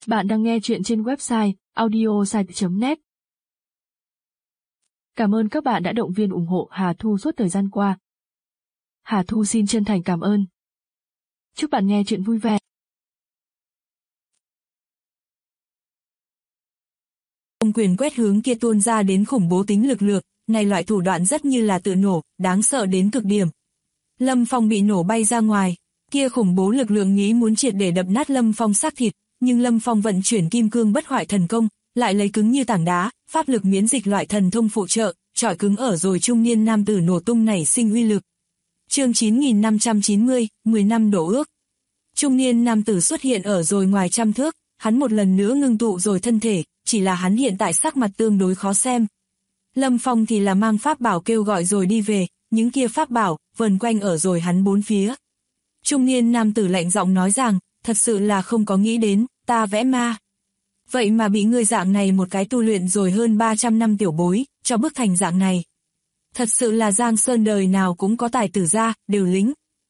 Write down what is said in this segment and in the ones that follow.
Bạn đang nghe chuyện trên website audiosite.net. Cảm ơn các bạn đã động viên ủng hộ Hà Thu suốt thời gian qua. Hà Thu xin chân thành cảm ơn. Chúc bạn nghe chuyện vui vẻ. Ông quyền quét hướng kia tuôn ra đến khủng bố tính lực lượng, này loại thủ đoạn rất như là tự nổ, đáng sợ đến cực điểm. Lâm Phong bị nổ bay ra ngoài, kia khủng bố lực lượng nghĩ muốn triệt để đập nát Lâm Phong xác thịt, nhưng Lâm Phong vận chuyển kim cương bất hoại thần công, lại lấy cứng như tảng đá, pháp lực miễn dịch loại thần thông phụ trợ, trọi cứng ở rồi trung niên nam tử nổ tung nảy sinh uy lực. Chương 9590, 10 năm đổ ước. Trung niên nam tử xuất hiện ở rồi ngoài trăm thước, hắn một lần nữa ngưng tụ rồi thân thể, chỉ là hắn hiện tại sắc mặt tương đối khó xem. Lâm Phong thì là mang pháp bảo kêu gọi rồi đi về, những kia pháp bảo vần quanh ở rồi hắn bốn phía. Trung niên nam tử lạnh giọng nói rằng, thật sự là không có nghĩ đến, ta vẽ ma. Vậy mà bị ngươi dạng này một cái tu luyện rồi hơn 300 năm tiểu bối, cho bức thành dạng này. Thật sự là Giang Sơn đời nào cũng có tài tử ra, đều lính.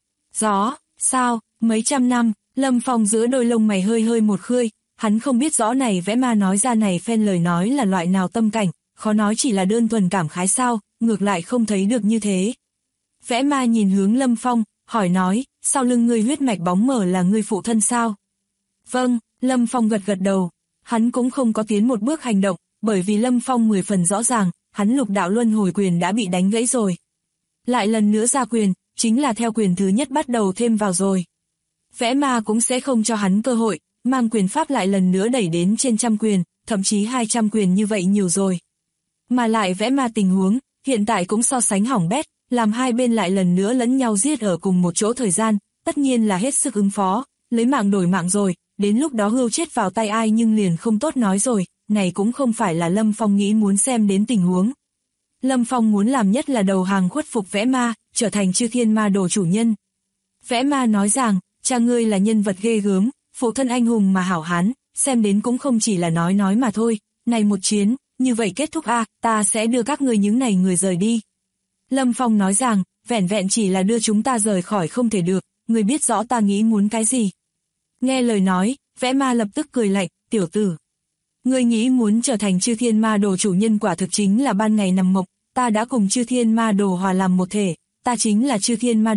Gió, sao, mấy trăm năm, Lâm Phong giữa đôi lông mày hơi hơi một khơi, hắn không biết rõ này vẽ ma nói ra này phen lời nói là loại nào tâm cảnh, khó nói chỉ là đơn thuần cảm khái sao, ngược lại không thấy được như thế. Vẽ ma nhìn hướng Lâm Phong, hỏi nói, sau lưng ngươi huyết mạch bóng mờ là ngươi phụ thân sao? Vâng, Lâm Phong gật gật đầu, hắn cũng không có tiến một bước hành động, bởi vì Lâm Phong 10 phần rõ ràng, hắn lục đạo luân hồi quyền đã bị đánh gãy rồi. Lại lần nữa ra quyền, chính là theo quyền thứ nhất bắt đầu thêm vào rồi. Vẽ ma cũng sẽ không cho hắn cơ hội, mang quyền pháp lại lần nữa đẩy đến trên trăm quyền, thậm chí 200 quyền như vậy nhiều rồi. Mà lại vẽ ma tình huống, hiện tại cũng so sánh hỏng bét, làm hai bên lại lần nữa lẫn nhau giết ở cùng một chỗ thời gian, tất nhiên là hết sức ứng phó, lấy mạng đổi mạng rồi, đến lúc đó hưu chết vào tay ai nhưng liền không tốt nói rồi, này cũng không phải là Lâm Phong nghĩ muốn xem đến tình huống. Lâm Phong muốn làm nhất là đầu hàng khuất phục vẽ ma, trở thành chư thiên ma đồ chủ nhân. Vẽ ma nói rằng, cha ngươi là nhân vật ghê gớm, phụ thân anh hùng mà hảo hán, xem đến cũng không chỉ là nói mà thôi, này một chiến, như vậy kết thúc ta sẽ đưa các ngươi những này người rời đi. Lâm Phong nói rằng, vẻn vẹn chỉ là đưa chúng ta rời khỏi không thể được, ngươi biết rõ ta nghĩ muốn cái gì. Nghe lời nói, vẽ ma lập tức cười lạnh, tiểu tử. Ngươi nghĩ muốn trở thành chư thiên ma đồ chủ nhân quả thực chính là ban ngày nằm mộng, ta đã cùng chư thiên ma đồ hòa làm một thể, ta chính là chư thiên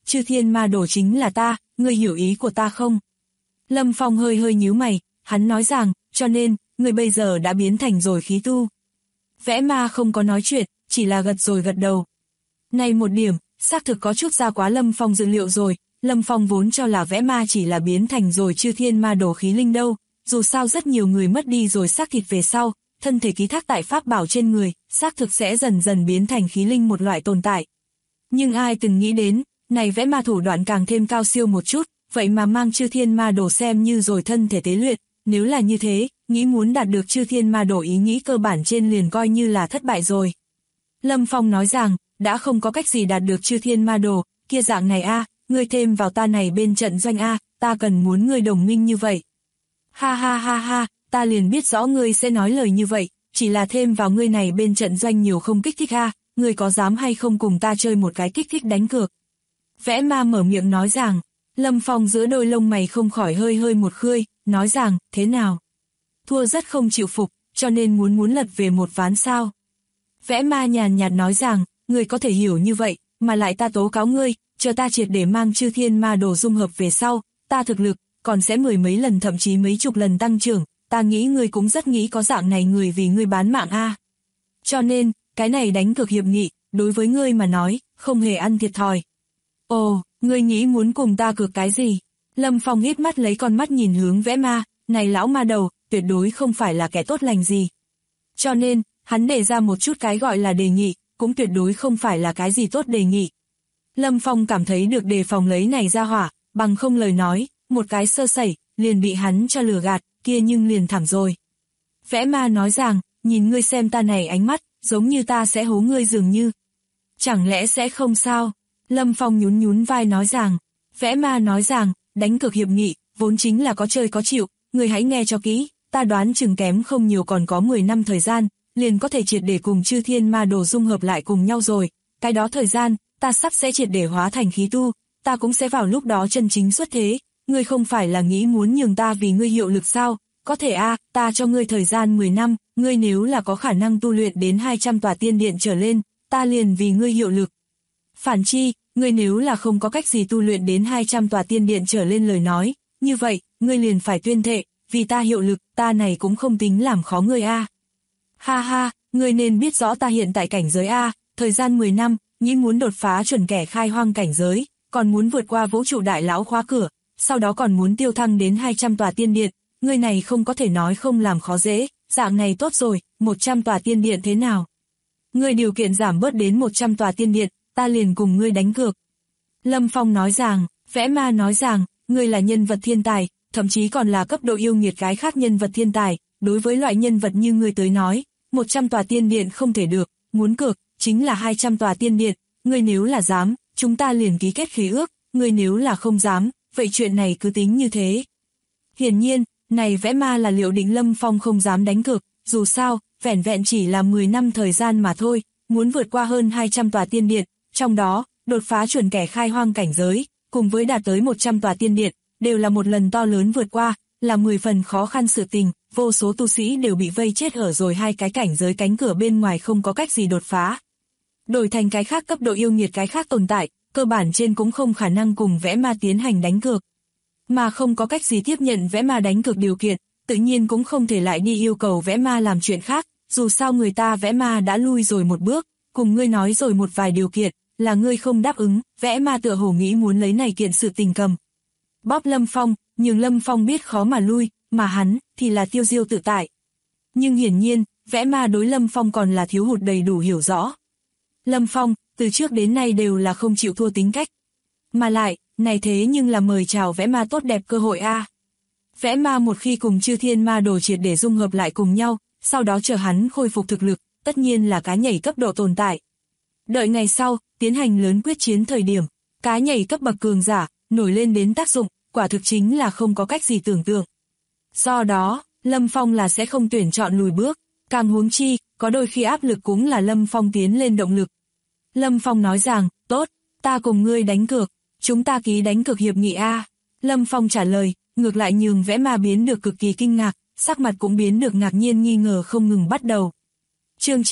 ma đồ chính là ta, ngươi hiểu ý của ta không? Lâm Phong hơi hơi nhíu mày, hắn nói rằng, cho nên, ngươi bây giờ đã biến thành rồi khí tu. Vẽ ma không có nói chuyện, chỉ là gật rồi gật đầu. Này một điểm, xác thực có chút ra quá Lâm Phong dự liệu rồi, Lâm Phong vốn cho là vẽ ma chỉ là biến thành rồi chư thiên ma đồ khí linh đâu, dù sao rất nhiều người mất đi rồi xác thịt về sau, thân thể ký thác tại pháp bảo trên người, xác thực sẽ dần dần biến thành khí linh một loại tồn tại. Nhưng ai từng nghĩ đến, này vẽ ma thủ đoạn càng thêm cao siêu một chút, vậy mà mang chư thiên ma đồ xem như rồi thân thể tế luyện, nếu là như thế, nghĩ muốn đạt được chư thiên ma đồ ý nghĩ cơ bản trên liền coi như là thất bại rồi. Lâm Phong nói rằng, đã không có cách gì đạt được chư thiên ma đồ, kia dạng này ngươi thêm vào ta này bên trận doanh ta cần muốn ngươi đồng minh như vậy. Ha ha ha ha, ta liền biết rõ ngươi sẽ nói lời như vậy, chỉ là thêm vào ngươi này bên trận doanh nhiều không kích thích ngươi có dám hay không cùng ta chơi một cái kích thích đánh cược. Vẽ ma mở miệng nói rằng, Lâm Phong giữa đôi lông mày không khỏi hơi hơi một khơi, nói rằng, thế nào? Thua rất không chịu phục, cho nên muốn lật về một ván sao? Vẽ ma nhàn nhạt nói rằng, ngươi có thể hiểu như vậy, mà lại ta tố cáo ngươi, chờ ta triệt để mang chư thiên ma đồ dung hợp về sau, ta thực lực, còn sẽ mười mấy lần thậm chí mấy chục lần tăng trưởng, ta nghĩ ngươi cũng rất nghĩ có dạng này người vì ngươi bán mạng Cho nên, cái này đánh cược hiệp nghị, đối với ngươi mà nói, không hề ăn thiệt thòi. Ồ, ngươi nghĩ muốn cùng ta cược cái gì? Lâm Phong hít mắt lấy con mắt nhìn hướng vẽ ma, này lão ma đầu, tuyệt đối không phải là kẻ tốt lành gì. Cho nên, hắn đề ra một chút cái gọi là đề nghị, cũng tuyệt đối không phải là cái gì tốt đề nghị. Lâm Phong cảm thấy được đề phòng lấy này ra hỏa, bằng không lời nói, một cái sơ sẩy, liền bị hắn cho lừa gạt, kia nhưng liền thảm rồi. Vẽ ma nói rằng, nhìn ngươi xem ta này ánh mắt, giống như ta sẽ hố ngươi dường như. Chẳng lẽ sẽ không sao? Lâm Phong nhún vai nói rằng, vẽ ma nói rằng, đánh cược hiệp nghị, vốn chính là có chơi có chịu, ngươi hãy nghe cho kỹ, ta đoán chừng kém không nhiều còn có 10 năm thời gian, liền có thể triệt để cùng chư thiên ma đồ dung hợp lại cùng nhau rồi, cái đó thời gian, ta sắp sẽ triệt để hóa thành khí tu, ta cũng sẽ vào lúc đó chân chính xuất thế, ngươi không phải là nghĩ muốn nhường ta vì ngươi hiệu lực sao, có thể ta cho ngươi thời gian 10 năm, ngươi nếu là có khả năng tu luyện đến 200 tòa tiên điện trở lên, ta liền vì ngươi hiệu lực. Phản chi, ngươi nếu là không có cách gì tu luyện đến 200 tòa tiên điện trở lên lời nói, như vậy, ngươi liền phải tuyên thệ, vì ta hiệu lực, ta này cũng không tính làm khó ngươi Ha ha, ngươi nên biết rõ ta hiện tại cảnh giới thời gian 10 năm, nghĩ muốn đột phá chuẩn kẻ khai hoang cảnh giới, còn muốn vượt qua vũ trụ đại lão khóa cửa, sau đó còn muốn tiêu thăng đến 200 tòa tiên điện, ngươi này không có thể nói không làm khó dễ, dạng này tốt rồi, 100 tòa tiên điện thế nào? Ngươi điều kiện giảm bớt đến 100 tòa tiên điện, ta liền cùng ngươi đánh cược. Lâm Phong nói rằng, Vẽ Ma nói rằng, ngươi là nhân vật thiên tài, thậm chí còn là cấp độ yêu nghiệt cái khác nhân vật thiên tài, đối với loại nhân vật như ngươi tới nói, 100 tòa tiên điện không thể được, muốn cược, chính là 200 tòa tiên điện, ngươi nếu là dám, chúng ta liền ký kết khí ước, ngươi nếu là không dám, vậy chuyện này cứ tính như thế. Hiển nhiên, này Vẽ Ma là liệu định Lâm Phong không dám đánh cược, dù sao, vẻn vẹn chỉ là 10 năm thời gian mà thôi, muốn vượt qua hơn 200 tòa tiên điện, trong đó, đột phá chuẩn kẻ khai hoang cảnh giới, cùng với đạt tới 100 tòa tiên điện, đều là một lần to lớn vượt qua, là 10 phần khó khăn sự tình, vô số tu sĩ đều bị vây chết ở rồi hai cái cảnh giới cánh cửa bên ngoài không có cách gì đột phá. Đổi thành cái khác cấp độ yêu nghiệt cái khác tồn tại, cơ bản trên cũng không khả năng cùng Vẽ Ma tiến hành đánh cược. Mà không có cách gì tiếp nhận Vẽ Ma đánh cược điều kiện, tự nhiên cũng không thể lại đi yêu cầu Vẽ Ma làm chuyện khác, dù sao người ta Vẽ Ma đã lui rồi một bước, cùng ngươi nói rồi một vài điều kiện, là ngươi không đáp ứng, Vẽ Ma tựa hồ nghĩ muốn lấy này kiện sự tình cầm. Bóp Lâm Phong, nhưng Lâm Phong biết khó mà lui, mà hắn thì là tiêu diêu tự tại. Nhưng hiển nhiên, Vẽ Ma đối Lâm Phong còn là thiếu hụt đầy đủ hiểu rõ. Lâm Phong, từ trước đến nay đều là không chịu thua tính cách. Mà lại, này thế nhưng là mời chào Vẽ Ma tốt đẹp cơ hội Vẽ Ma một khi cùng chư thiên ma đồ triệt để dung hợp lại cùng nhau, sau đó chờ hắn khôi phục thực lực, tất nhiên là cá nhảy cấp độ tồn tại. Đợi ngày sau, tiến hành lớn quyết chiến thời điểm, cá nhảy cấp bậc cường giả, nổi lên đến tác dụng, quả thực chính là không có cách gì tưởng tượng. Do đó, Lâm Phong là sẽ không tuyển chọn lùi bước, càng huống chi, có đôi khi áp lực cũng là Lâm Phong tiến lên động lực. Lâm Phong nói rằng, tốt, ta cùng ngươi đánh cược, chúng ta ký đánh cược hiệp nghị Lâm Phong trả lời, ngược lại nhường Vẽ Ma biến được cực kỳ kinh ngạc, sắc mặt cũng biến được ngạc nhiên nghi ngờ không ngừng bắt đầu. Chương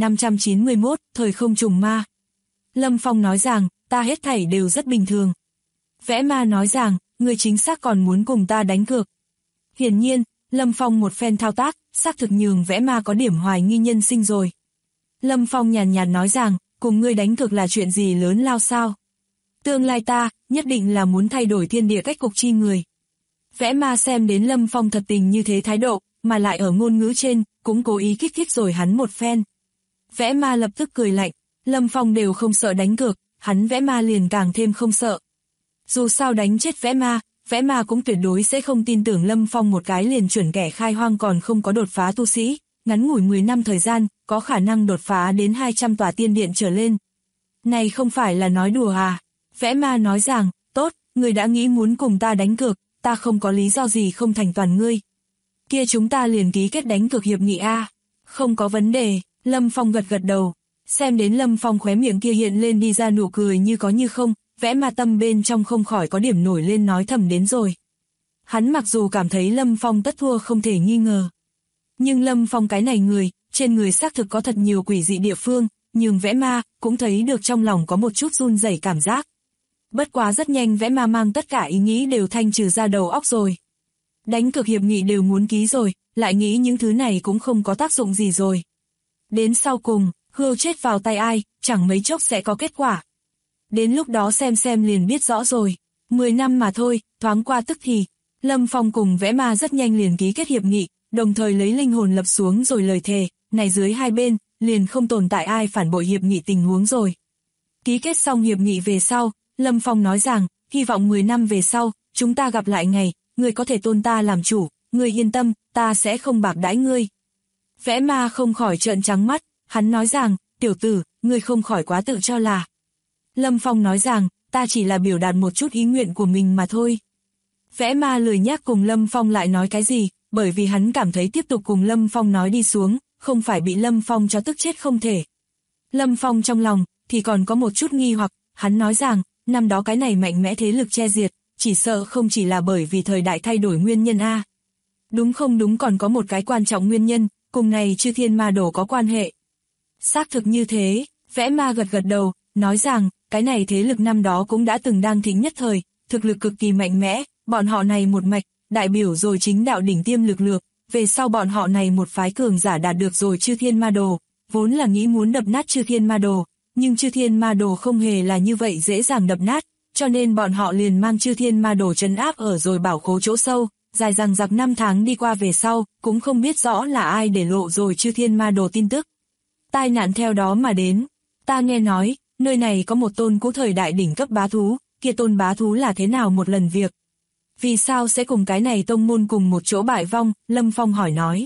9591, thời không trùng ma. Lâm Phong nói rằng, ta hết thảy đều rất bình thường. Vẽ Ma nói rằng, ngươi chính xác còn muốn cùng ta đánh cược. Hiển nhiên, Lâm Phong một phen thao tác, xác thực nhường Vẽ Ma có điểm hoài nghi nhân sinh rồi. Lâm Phong nhàn nhạt nói rằng, cùng ngươi đánh cược là chuyện gì lớn lao sao? Tương lai ta, nhất định là muốn thay đổi thiên địa cách cục chi người. Vẽ Ma xem đến Lâm Phong thật tình như thế thái độ, mà lại ở ngôn ngữ trên, cũng cố ý kích thích rồi hắn một phen. Vẽ Ma lập tức cười lạnh, Lâm Phong đều không sợ đánh cược, hắn Vẽ Ma liền càng thêm không sợ. Dù sao đánh chết Vẽ Ma cũng tuyệt đối sẽ không tin tưởng Lâm Phong một cái liền chuẩn kẻ khai hoang còn không có đột phá tu sĩ, ngắn ngủi 10 năm thời gian, có khả năng đột phá đến 200 tòa tiên điện trở lên. Này không phải là nói đùa Vẽ Ma nói rằng, tốt, ngươi đã nghĩ muốn cùng ta đánh cược, ta không có lý do gì không thành toàn ngươi. Kia chúng ta liền ký kết đánh cược hiệp nghị Không có vấn đề, Lâm Phong gật gật đầu. Xem đến Lâm Phong khóe miệng kia hiện lên đi ra nụ cười như có như không, Vẽ Ma tâm bên trong không khỏi có điểm nổi lên nói thầm đến rồi. Hắn mặc dù cảm thấy Lâm Phong tất thua không thể nghi ngờ. Nhưng Lâm Phong cái này người, trên người xác thực có thật nhiều quỷ dị địa phương, nhưng Vẽ Ma cũng thấy được trong lòng có một chút run rẩy cảm giác. Bất quá rất nhanh Vẽ Ma mang tất cả ý nghĩ đều thanh trừ ra đầu óc rồi. Đánh cược hiệp nghị đều muốn ký rồi, lại nghĩ những thứ này cũng không có tác dụng gì rồi. Đến sau cùng, hươu chết vào tay ai, chẳng mấy chốc sẽ có kết quả. Đến lúc đó xem liền biết rõ rồi. 10 năm mà thôi, thoáng qua tức thì. Lâm Phong cùng Vẽ Ma rất nhanh liền ký kết hiệp nghị, đồng thời lấy linh hồn lập xuống rồi lời thề, này dưới hai bên, liền không tồn tại ai phản bội hiệp nghị tình huống rồi. Ký kết xong hiệp nghị về sau, Lâm Phong nói rằng, hy vọng 10 năm về sau, chúng ta gặp lại ngày, ngươi có thể tôn ta làm chủ, ngươi yên tâm, ta sẽ không bạc đãi ngươi. Vẽ Ma không khỏi trợn trắng mắt, hắn nói rằng, tiểu tử, ngươi không khỏi quá tự cho là. Lâm Phong nói rằng, ta chỉ là biểu đạt một chút ý nguyện của mình mà thôi. Vẽ Ma lười nhác cùng Lâm Phong lại nói cái gì, bởi vì hắn cảm thấy tiếp tục cùng Lâm Phong nói đi xuống, không phải bị Lâm Phong cho tức chết không thể. Lâm Phong trong lòng, thì còn có một chút nghi hoặc, hắn nói rằng, năm đó cái này mạnh mẽ thế lực che diệt, chỉ sợ không chỉ là bởi vì thời đại thay đổi nguyên nhân Đúng không đúng, còn có một cái quan trọng nguyên nhân, cùng này chư thiên ma đồ có quan hệ. Xác thực như thế, Vẽ Ma gật gật đầu, nói rằng, cái này thế lực năm đó cũng đã từng đang thịnh nhất thời, thực lực cực kỳ mạnh mẽ, bọn họ này một mạch, đại biểu rồi chính đạo đỉnh tiêm lực lượng, về sau bọn họ này một phái cường giả đạt được rồi chư thiên ma đồ, vốn là nghĩ muốn đập nát chư thiên ma đồ, nhưng chư thiên ma đồ không hề là như vậy dễ dàng đập nát, cho nên bọn họ liền mang chư thiên ma đồ trấn áp ở rồi bảo khố chỗ sâu, dài dằng dặc 5 tháng đi qua về sau, cũng không biết rõ là ai để lộ rồi chư thiên ma đồ tin tức. Tai nạn theo đó mà đến, ta nghe nói, nơi này có một tôn cũ thời đại đỉnh cấp bá thú, kia tôn bá thú là thế nào một lần việc? Vì sao sẽ cùng cái này tông môn cùng một chỗ bại vong? Lâm Phong hỏi nói.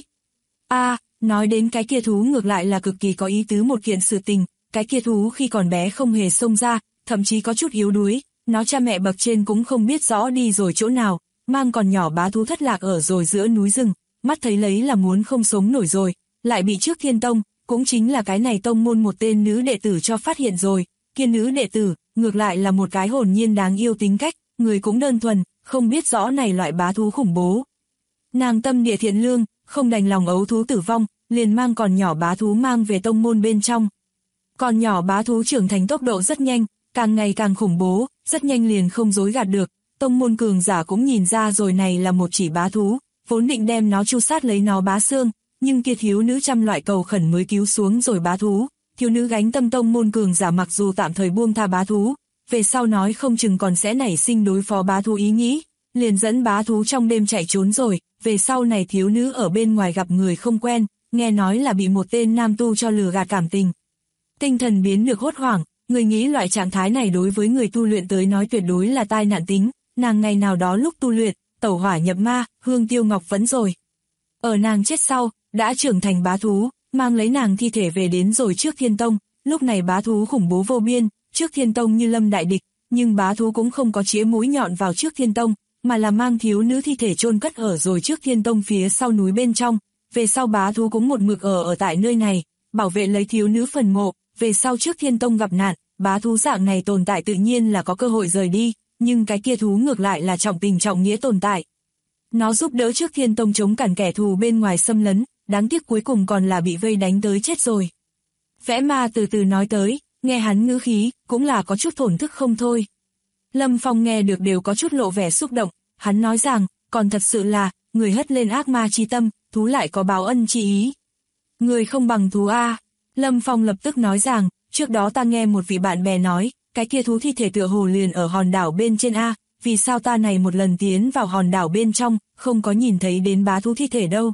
Nói đến cái kia thú ngược lại là cực kỳ có ý tứ một kiện sự tình, cái kia thú khi còn bé không hề xông ra, thậm chí có chút yếu đuối, nó cha mẹ bậc trên cũng không biết rõ đi rồi chỗ nào, mang còn nhỏ bá thú thất lạc ở rồi giữa núi rừng, mắt thấy lấy là muốn không sống nổi rồi, lại bị trước Thiên Tông, cũng chính là cái này tông môn một tên nữ đệ tử cho phát hiện rồi, kia nữ đệ tử, ngược lại là một cái hồn nhiên đáng yêu tính cách, người cũng đơn thuần, không biết rõ này loại bá thú khủng bố. Nàng tâm địa thiện lương, không đành lòng ấu thú tử vong, liền mang còn nhỏ bá thú mang về tông môn bên trong. Còn nhỏ bá thú trưởng thành tốc độ rất nhanh, càng ngày càng khủng bố, rất nhanh liền không dối gạt được, tông môn cường giả cũng nhìn ra rồi này là một chỉ bá thú, vốn định đem nó tru sát lấy nó bá xương, nhưng kia thiếu nữ trăm loại cầu khẩn mới cứu xuống rồi bá thú, thiếu nữ gánh tâm tông môn cường giả mặc dù tạm thời buông tha bá thú, về sau nói không chừng còn sẽ nảy sinh đối phó bá thú ý nghĩ, liền dẫn bá thú trong đêm chạy trốn rồi, về sau này thiếu nữ ở bên ngoài gặp người không quen, nghe nói là bị một tên nam tu cho lừa gạt cảm tình. Tinh thần biến được hốt hoảng, người nghĩ loại trạng thái này đối với người tu luyện tới nói tuyệt đối là tai nạn tính, nàng ngày nào đó lúc tu luyện, tẩu hỏa nhập ma, hương tiêu ngọc vẫn rồi. Ở nàng chết sau, đã trưởng thành bá thú, mang lấy nàng thi thể về đến rồi trước Thiên Tông, lúc này bá thú khủng bố vô biên, trước Thiên Tông như lâm đại địch, nhưng bá thú cũng không có chĩa mũi nhọn vào trước Thiên Tông, mà là mang thiếu nữ thi thể chôn cất ở rồi trước Thiên Tông phía sau núi bên trong, về sau bá thú cũng một mực ở tại nơi này, bảo vệ lấy thiếu nữ phần mộ, về sau trước Thiên Tông gặp nạn, bá thú dạng này tồn tại tự nhiên là có cơ hội rời đi, nhưng cái kia thú ngược lại là trọng tình trọng nghĩa tồn tại. Nó giúp đỡ trước Thiên Tông chống cản kẻ thù bên ngoài xâm lấn, đáng tiếc cuối cùng còn là bị vây đánh tới chết rồi. Vẽ Ma từ từ nói tới, nghe hắn ngữ khí, cũng là có chút thổn thức không thôi. Lâm Phong nghe được đều có chút lộ vẻ xúc động, hắn nói rằng, còn thật sự là, người hất lên ác ma chi tâm, thú lại có báo ân chi ý. Người không bằng thú a. Lâm Phong lập tức nói rằng, trước đó ta nghe một vị bạn bè nói, cái kia thú thi thể tựa hồ liền ở hòn đảo bên trên a, vì sao ta này một lần tiến vào hòn đảo bên trong, không có nhìn thấy đến bá thú thi thể đâu.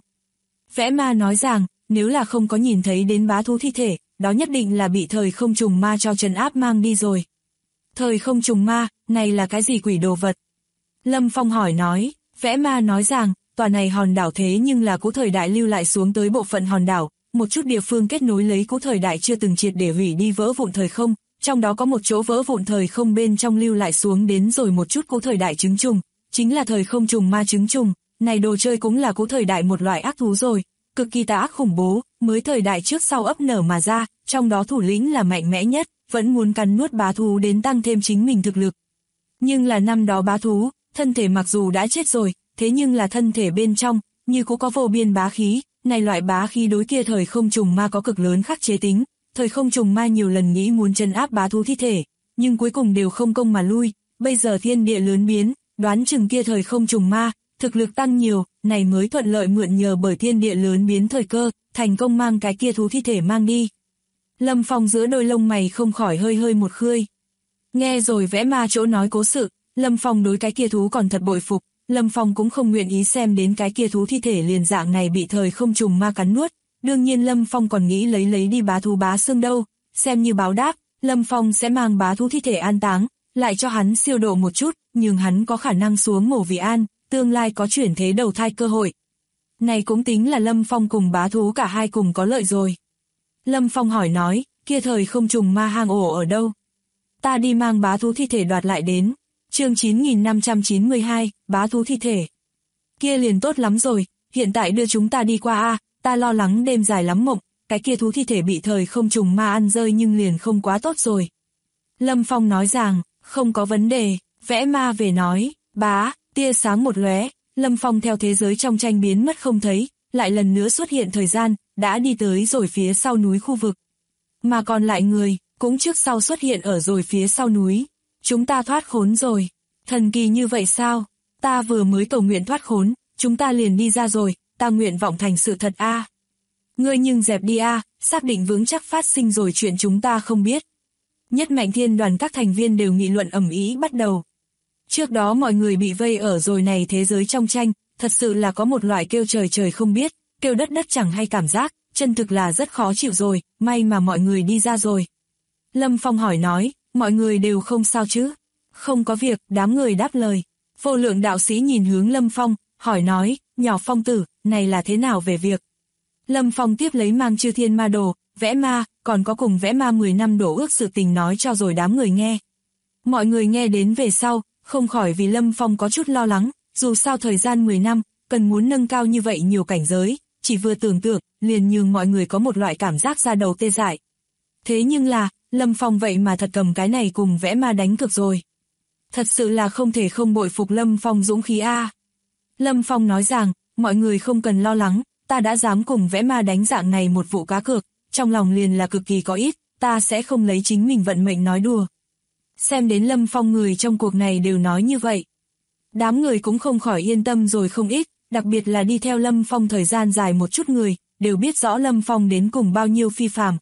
Vẽ Ma nói rằng, nếu là không có nhìn thấy đến bá thú thi thể, đó nhất định là bị thời không trùng ma cho trấn áp mang đi rồi. Thời không trùng ma, này là cái gì quỷ đồ vật? Lâm Phong hỏi nói, Vẽ Ma nói rằng, tòa này hòn đảo thế nhưng là cũ thời đại lưu lại xuống tới bộ phận hòn đảo, một chút địa phương kết nối lấy cũ thời đại chưa từng triệt để hủy đi vỡ vụn thời không, trong đó có một chỗ vỡ vụn thời không bên trong lưu lại xuống đến rồi một chút cũ thời đại trứng trùng, chính là thời không trùng ma trứng trùng, này đồ chơi cũng là cũ thời đại một loại ác thú rồi, cực kỳ tà ác khủng bố, mới thời đại trước sau ấp nở mà ra, trong đó thủ lĩnh là mạnh mẽ nhất, vẫn muốn cắn nuốt bá thú đến tăng thêm chính mình thực lực. Nhưng là năm đó bá thú, thân thể mặc dù đã chết rồi, thế nhưng là thân thể bên trong, như cũng có vô biên bá khí, này loại bá khí đối kia thời không trùng ma có cực lớn khắc chế tính, thời không trùng ma nhiều lần nghĩ muốn trấn áp bá thú thi thể, nhưng cuối cùng đều không công mà lui, bây giờ thiên địa lớn biến, đoán chừng kia thời không trùng ma, thực lực tăng nhiều, này mới thuận lợi mượn nhờ bởi thiên địa lớn biến thời cơ, thành công mang cái kia thú thi thể mang đi. Lâm Phong giữa đôi lông mày không khỏi hơi hơi một khươi. Nghe rồi Vẽ Ma chỗ nói cố sự, Lâm Phong đối cái kia thú còn thật bội phục, Lâm Phong cũng không nguyện ý xem đến cái kia thú thi thể liền dạng này bị thời không trùng ma cắn nuốt, đương nhiên Lâm Phong còn nghĩ lấy đi bá thú bá xương đâu, xem như báo đáp, Lâm Phong sẽ mang bá thú thi thể an táng, lại cho hắn siêu độ một chút, nhưng hắn có khả năng xuống mổ vì an, tương lai có chuyển thế đầu thai cơ hội. Này cũng tính là Lâm Phong cùng bá thú cả hai cùng có lợi rồi. Lâm Phong hỏi nói, kia thời không trùng ma hang ổ ở đâu? Ta đi mang bá thú thi thể đoạt lại đến. Chương 9592, bá thú thi thể. Kia liền tốt lắm rồi, hiện tại đưa chúng ta đi qua a, ta lo lắng đêm dài lắm mộng, cái kia thú thi thể bị thời không trùng ma ăn rơi nhưng liền không quá tốt rồi. Lâm Phong nói rằng, không có vấn đề, Vẽ Ma về nói, bá, tia sáng một lóe, Lâm Phong theo thế giới trong tranh biến mất không thấy, lại lần nữa xuất hiện thời gian, đã đi tới rồi phía sau núi khu vực. Mà còn lại người, cũng trước sau xuất hiện ở rồi phía sau núi. Chúng ta thoát khốn rồi. Thần kỳ như vậy sao? Ta vừa mới cầu nguyện thoát khốn, chúng ta liền đi ra rồi, ta nguyện vọng thành sự thật a. Ngươi nhưng dẹp đi a, xác định vững chắc phát sinh rồi chuyện chúng ta không biết. Nhất Mạnh Thiên Đoàn các thành viên đều nghị luận ầm ĩ bắt đầu. Trước đó mọi người bị vây ở rồi này thế giới trong tranh, thật sự là có một loại kêu trời trời không biết, kêu đất đất chẳng hay cảm giác, chân thực là rất khó chịu rồi, may mà mọi người đi ra rồi. Lâm Phong hỏi nói, mọi người đều không sao chứ? Không có việc, đám người đáp lời. Vô Lượng đạo sĩ nhìn hướng Lâm Phong, hỏi nói, nhỏ Phong tử, này là thế nào về việc? Lâm Phong tiếp lấy mang Chư Thiên Ma Đồ, vẽ ma, còn có cùng vẽ ma 10 năm đổ ước sự tình nói cho rồi đám người nghe. Mọi người nghe đến về sau, không khỏi vì Lâm Phong có chút lo lắng, dù sao thời gian 10 năm, cần muốn nâng cao như vậy nhiều cảnh giới, chỉ vừa tưởng tượng, liền nhường mọi người có một loại cảm giác da đầu tê dại. Thế nhưng là, Lâm Phong vậy mà thật cầm cái này cùng vẽ ma đánh cược rồi. Thật sự là không thể không bội phục Lâm Phong dũng khí a. Lâm Phong nói rằng, mọi người không cần lo lắng, ta đã dám cùng vẽ ma đánh dạng này một vụ cá cược, trong lòng liền là cực kỳ có ít, ta sẽ không lấy chính mình vận mệnh nói đùa. Xem đến Lâm Phong người trong cuộc này đều nói như vậy. Đám người cũng không khỏi yên tâm rồi không ít, đặc biệt là đi theo Lâm Phong thời gian dài một chút người, đều biết rõ Lâm Phong đến cùng bao nhiêu phi phàm.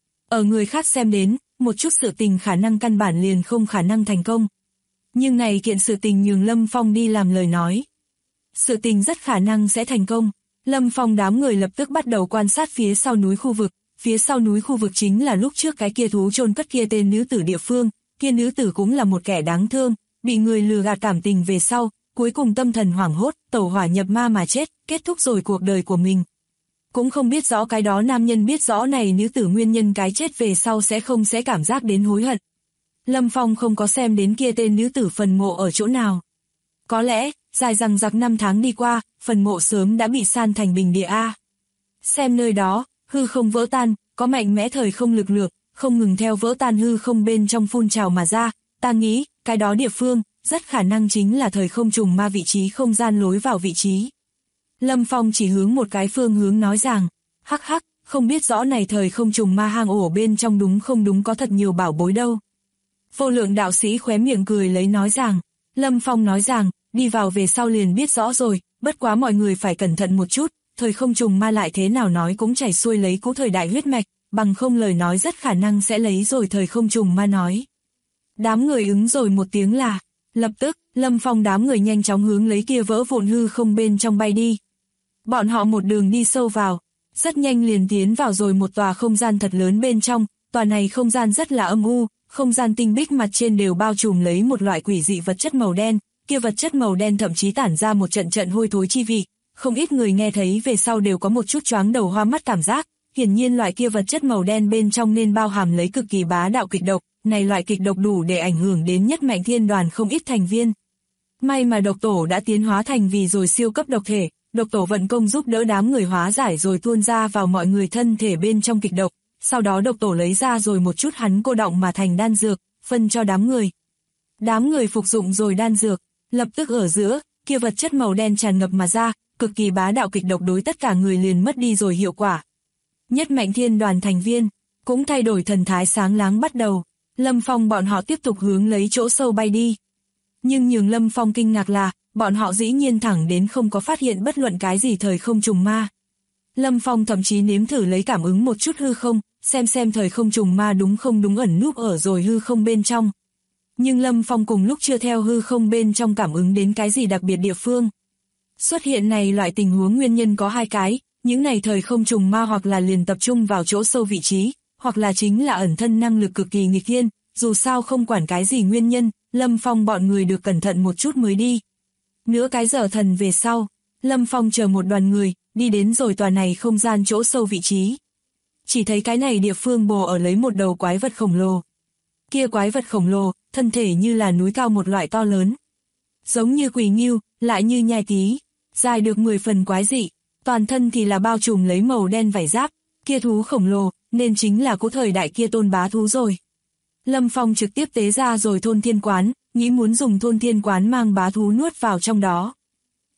Ở người khác xem đến, một chút sự tình khả năng căn bản liền không khả năng thành công. Nhưng này kiện sự tình nhường Lâm Phong đi làm lời nói. Sự tình rất khả năng sẽ thành công. Lâm Phong đám người lập tức bắt đầu quan sát phía sau núi khu vực. Phía sau núi khu vực chính là lúc trước cái kia thú chôn cất kia tên nữ tử địa phương. Kia nữ tử cũng là một kẻ đáng thương, bị người lừa gạt cảm tình về sau, cuối cùng tâm thần hoảng hốt, tẩu hỏa nhập ma mà chết, kết thúc rồi cuộc đời của mình. Cũng không biết rõ cái đó nam nhân biết rõ này nữ tử nguyên nhân cái chết về sau sẽ cảm giác đến hối hận. Lâm Phong không có xem đến kia tên nữ tử phần mộ ở chỗ nào. Có lẽ, dài dằng dặc năm tháng đi qua, phần mộ sớm đã bị san thành bình địa a. Xem nơi đó, hư không vỡ tan, có mạnh mẽ thời không lực lượng, không ngừng theo vỡ tan hư không bên trong phun trào mà ra, ta nghĩ, cái đó địa phương, rất khả năng chính là thời không trùng ma vị trí không gian lối vào vị trí. Lâm Phong chỉ hướng một cái phương hướng nói rằng, hắc hắc, không biết rõ này thời không trùng ma hang ổ bên trong đúng không đúng có thật nhiều bảo bối đâu. Vô Lượng đạo sĩ khóe miệng cười lấy nói rằng, Lâm Phong nói rằng, đi vào về sau liền biết rõ rồi, bất quá mọi người phải cẩn thận một chút, thời không trùng ma lại thế nào nói cũng chảy xuôi lấy cũ thời đại huyết mạch, bằng không lời nói rất khả năng sẽ lấy rồi thời không trùng ma nói. Đám người ứng rồi một tiếng là, lập tức, Lâm Phong đám người nhanh chóng hướng lấy kia vỡ vụn hư không bên trong bay đi. Bọn họ một đường đi sâu vào, rất nhanh liền tiến vào rồi một tòa không gian thật lớn bên trong, tòa này không gian rất là âm u, không gian tinh bích mặt trên đều bao trùm lấy một loại quỷ dị vật chất màu đen, kia vật chất màu đen thậm chí tản ra một trận trận hôi thối chi vị, không ít người nghe thấy về sau đều có một chút choáng đầu hoa mắt cảm giác, hiển nhiên loại kia vật chất màu đen bên trong nên bao hàm lấy cực kỳ bá đạo kịch độc, này loại kịch độc đủ để ảnh hưởng đến Nhất Mạnh Thiên Đoàn không ít thành viên. May mà độc tổ đã tiến hóa thành vì rồi siêu cấp độc thể, độc tổ vận công giúp đỡ đám người hóa giải rồi tuôn ra vào mọi người thân thể bên trong kịch độc, sau đó độc tổ lấy ra rồi một chút hắn cô đọng mà thành đan dược, phân cho đám người. Đám người phục dụng rồi đan dược, lập tức ở giữa, kia vật chất màu đen tràn ngập mà ra, cực kỳ bá đạo kịch độc đối tất cả người liền mất đi rồi hiệu quả. Nhất Mạnh Thiên Đoàn thành viên, cũng thay đổi thần thái sáng láng bắt đầu, Lâm Phong bọn họ tiếp tục hướng lấy chỗ sâu bay đi. Nhưng nhường Lâm Phong kinh ngạc là, bọn họ dĩ nhiên thẳng đến không có phát hiện bất luận cái gì thời không trùng ma. Lâm Phong thậm chí nếm thử lấy cảm ứng một chút hư không, xem thời không trùng ma đúng không đúng ẩn núp ở rồi hư không bên trong. Nhưng Lâm Phong cùng lúc chưa theo hư không bên trong cảm ứng đến cái gì đặc biệt địa phương. Xuất hiện này loại tình huống nguyên nhân có hai cái, những này thời không trùng ma hoặc là liền tập trung vào chỗ sâu vị trí, hoặc là chính là ẩn thân năng lực cực kỳ nghịch thiên, dù sao không quản cái gì nguyên nhân, Lâm Phong bọn người được cẩn thận một chút mới đi. Nửa cái giờ thần về sau, Lâm Phong chờ một đoàn người, đi đến rồi tòa này không gian chỗ sâu vị trí. Chỉ thấy cái này địa phương bồ ở lấy một đầu quái vật khổng lồ. Kia quái vật khổng lồ, thân thể như là núi cao một loại to lớn. Giống như quỷ ngưu, lại như nhai tí, dài được 10 phần quái dị, toàn thân thì là bao trùm lấy màu đen vảy giáp, kia thú khổng lồ, nên chính là cũ thời đại kia tôn bá thú rồi. Lâm Phong trực tiếp tế ra rồi thôn thiên quán, nghĩ muốn dùng thôn thiên quán mang bá thú nuốt vào trong đó.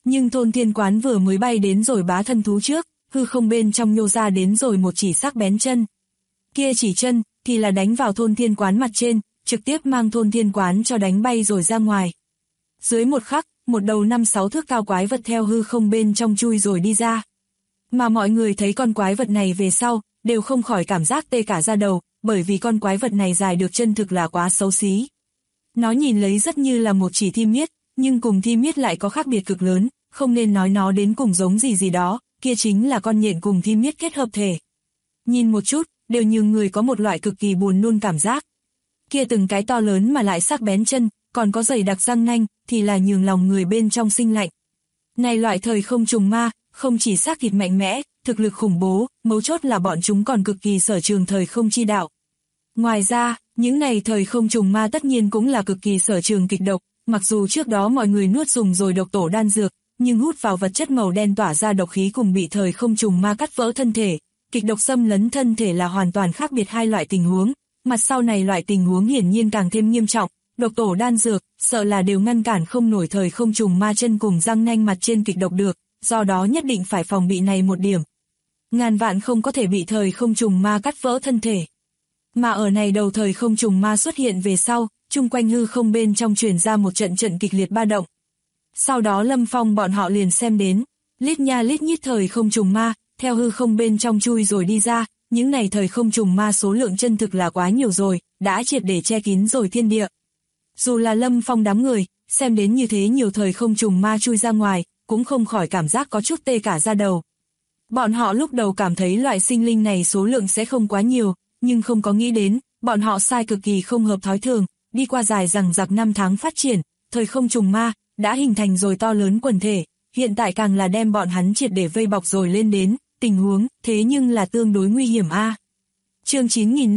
Nhưng thôn thiên quán vừa mới bay đến rồi bá thân thú trước, hư không bên trong nhô ra đến rồi một chỉ sắc bén chân. Kia chỉ chân, thì là đánh vào thôn thiên quán mặt trên, trực tiếp mang thôn thiên quán cho đánh bay rồi ra ngoài. Dưới một khắc, một đầu 5-6 thước cao quái vật theo hư không bên trong chui rồi đi ra. Mà mọi người thấy con quái vật này về sau, đều không khỏi cảm giác tê cả da đầu, bởi vì con quái vật này dài được chân thực là quá xấu xí. Nó nhìn lấy rất như là một chỉ thi miết, nhưng cùng thi miết lại có khác biệt cực lớn, không nên nói nó đến cùng giống gì đó, kia chính là con nhện cùng thi miết kết hợp thể. Nhìn một chút, đều như người có một loại cực kỳ buồn nôn cảm giác. Kia từng cái to lớn mà lại sắc bén chân, còn có dày đặc răng nanh, thì là nhường lòng người bên trong sinh lạnh. Này loại thời không trùng ma, không chỉ xác thịt mạnh mẽ, thực lực khủng bố, mấu chốt là bọn chúng còn cực kỳ sở trường thời không chi đạo. Ngoài ra, những này thời không trùng ma tất nhiên cũng là cực kỳ sở trường kịch độc, mặc dù trước đó mọi người nuốt dùng rồi độc tổ đan dược, nhưng hút vào vật chất màu đen tỏa ra độc khí cùng bị thời không trùng ma cắt vỡ thân thể, kịch độc xâm lấn thân thể là hoàn toàn khác biệt hai loại tình huống, mặt sau này loại tình huống hiển nhiên càng thêm nghiêm trọng, độc tổ đan dược, sợ là đều ngăn cản không nổi thời không trùng ma chân cùng răng nanh mặt trên kịch độc được, do đó nhất định phải phòng bị này một điểm. Ngàn vạn không có thể bị thời không trùng ma cắt vỡ thân thể. Mà ở này đầu thời không trùng ma xuất hiện về sau, chung quanh hư không bên trong truyền ra một trận kịch liệt ba động. Sau đó Lâm Phong bọn họ liền xem đến, lít nha lít nhít thời không trùng ma, theo hư không bên trong chui rồi đi ra, những này thời không trùng ma số lượng chân thực là quá nhiều rồi, đã triệt để che kín rồi thiên địa. Dù là Lâm Phong đám người, xem đến như thế nhiều thời không trùng ma chui ra ngoài, cũng không khỏi cảm giác có chút tê cả da đầu. Bọn họ lúc đầu cảm thấy loại sinh linh này số lượng sẽ không quá nhiều, nhưng không có nghĩ đến, bọn họ sai cực kỳ không hợp thói thường, đi qua dài rằng giặc năm tháng phát triển, thời không trùng ma, đã hình thành rồi to lớn quần thể, hiện tại càng là đem bọn hắn triệt để vây bọc rồi lên đến, tình huống, thế nhưng là tương đối nguy hiểm a. Chương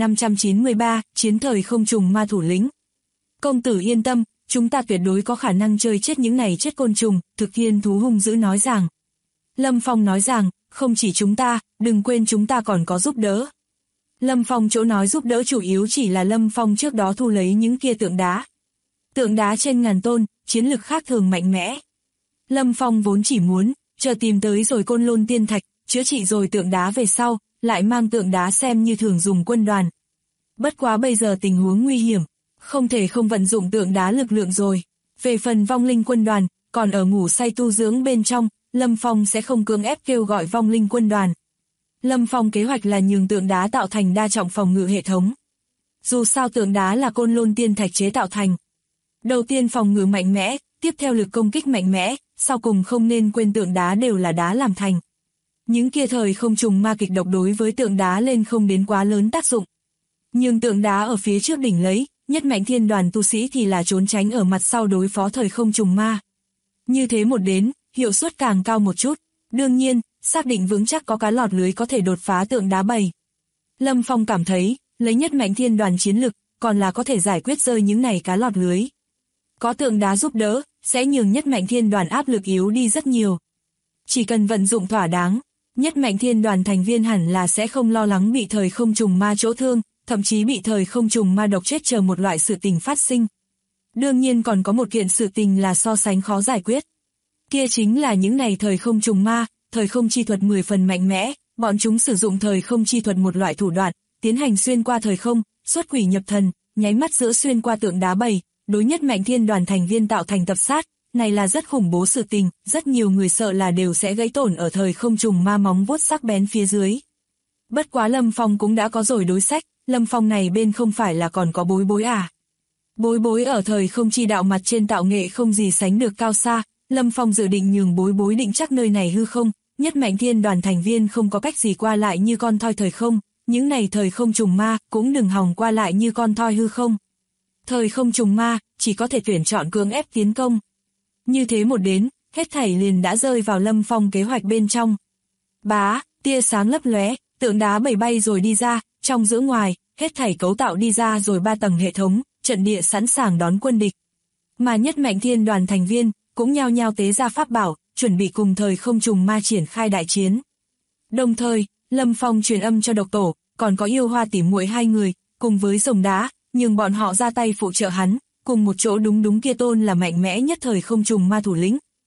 9593, chiến thời không trùng ma thủ lĩnh. Công tử yên tâm, chúng ta tuyệt đối có khả năng chơi chết những này chết côn trùng, Thực Thiên thú hung dữ nói rằng. Lâm Phong nói rằng, không chỉ chúng ta, đừng quên chúng ta còn có giúp đỡ. Lâm Phong chỗ nói giúp đỡ chủ yếu chỉ là Lâm Phong trước đó thu lấy những kia tượng đá. Tượng đá trên ngàn tôn, chiến lực khác thường mạnh mẽ. Lâm Phong vốn chỉ muốn, chờ tìm tới rồi côn lôn tiên thạch, chữa trị rồi tượng đá về sau, lại mang tượng đá xem như thường dùng quân đoàn. Bất quá bây giờ tình huống nguy hiểm, không thể không vận dụng tượng đá lực lượng rồi. Về phần vong linh quân đoàn, còn ở ngủ say tu dưỡng bên trong, Lâm Phong sẽ không cưỡng ép kêu gọi vong linh quân đoàn. Lâm Phong kế hoạch là nhường tượng đá tạo thành đa trọng phòng ngự hệ thống. Dù sao tượng đá là côn lôn tiên thạch chế tạo thành. Đầu tiên phòng ngự mạnh mẽ, tiếp theo lực công kích mạnh mẽ, sau cùng không nên quên tượng đá đều là đá làm thành. Những kia thời không trùng ma kịch độc đối với tượng đá lên không đến quá lớn tác dụng. Nhưng tượng đá ở phía trước đỉnh lấy, nhất mạnh thiên đoàn tu sĩ thì là trốn tránh ở mặt sau đối phó thời không trùng ma. Như thế một đến, hiệu suất càng cao một chút. Đương nhiên, xác định vững chắc có cá lọt lưới có thể đột phá tượng đá bầy. Lâm Phong cảm thấy, lấy nhất mạnh thiên đoàn chiến lực, còn là có thể giải quyết rơi những này cá lọt lưới. Có tượng đá giúp đỡ, sẽ nhường nhất mạnh thiên đoàn áp lực yếu đi rất nhiều. Chỉ cần vận dụng thỏa đáng, nhất mạnh thiên đoàn thành viên hẳn là sẽ không lo lắng bị thời không trùng ma chỗ thương, thậm chí bị thời không trùng ma độc chết chờ một loại sự tình phát sinh. Đương nhiên còn có một kiện sự tình là so sánh khó giải quyết. Kia chính là những này thời không trùng ma, thời không chi thuật 10 phần mạnh mẽ, bọn chúng sử dụng thời không chi thuật một loại thủ đoạn, tiến hành xuyên qua thời không, xuất quỷ nhập thần, nháy mắt giữa xuyên qua tượng đá bầy, đối nhất mạnh thiên đoàn thành viên tạo thành tập sát, này là rất khủng bố sự tình, rất nhiều người sợ là đều sẽ gãy tổn ở thời không trùng ma móng vuốt sắc bén phía dưới. Bất quá Lâm Phong cũng đã có rồi đối sách, Lâm Phong này bên không phải là còn có Bối Bối à. Bối Bối ở thời không chi đạo mặt trên tạo nghệ không gì sánh được cao xa, Lâm Phong dự định nhường Bối Bối định chắc nơi này hư không, nhất mạnh thiên đoàn thành viên không có cách gì qua lại như con thoi thời không, những này thời không trùng ma cũng đừng hòng qua lại như con thoi hư không. Thời không trùng ma chỉ có thể tuyển chọn cưỡng ép tiến công. Như thế một đến, hết thảy liền đã rơi vào Lâm Phong kế hoạch bên trong. Bá, tia sáng lấp lóe, tượng đá bầy bay rồi đi ra, trong giữa ngoài, hết thảy cấu tạo đi ra rồi 3 tầng hệ thống, trận địa sẵn sàng đón quân địch. Mà nhất mạnh thiên đoàn thành viên cũng nhao nhao tế ra pháp bảo, chuẩn bị cùng thời không trùng ma triển khai đại chiến. Đồng thời, Lâm Phong truyền âm cho độc tổ, còn có yêu hoa tỉ muội 2 người, cùng với rồng đá, nhưng bọn họ ra tay phụ trợ hắn, cùng một chỗ đúng kia tôn là mạnh mẽ nhất thời không trùng ma thủ lĩnh,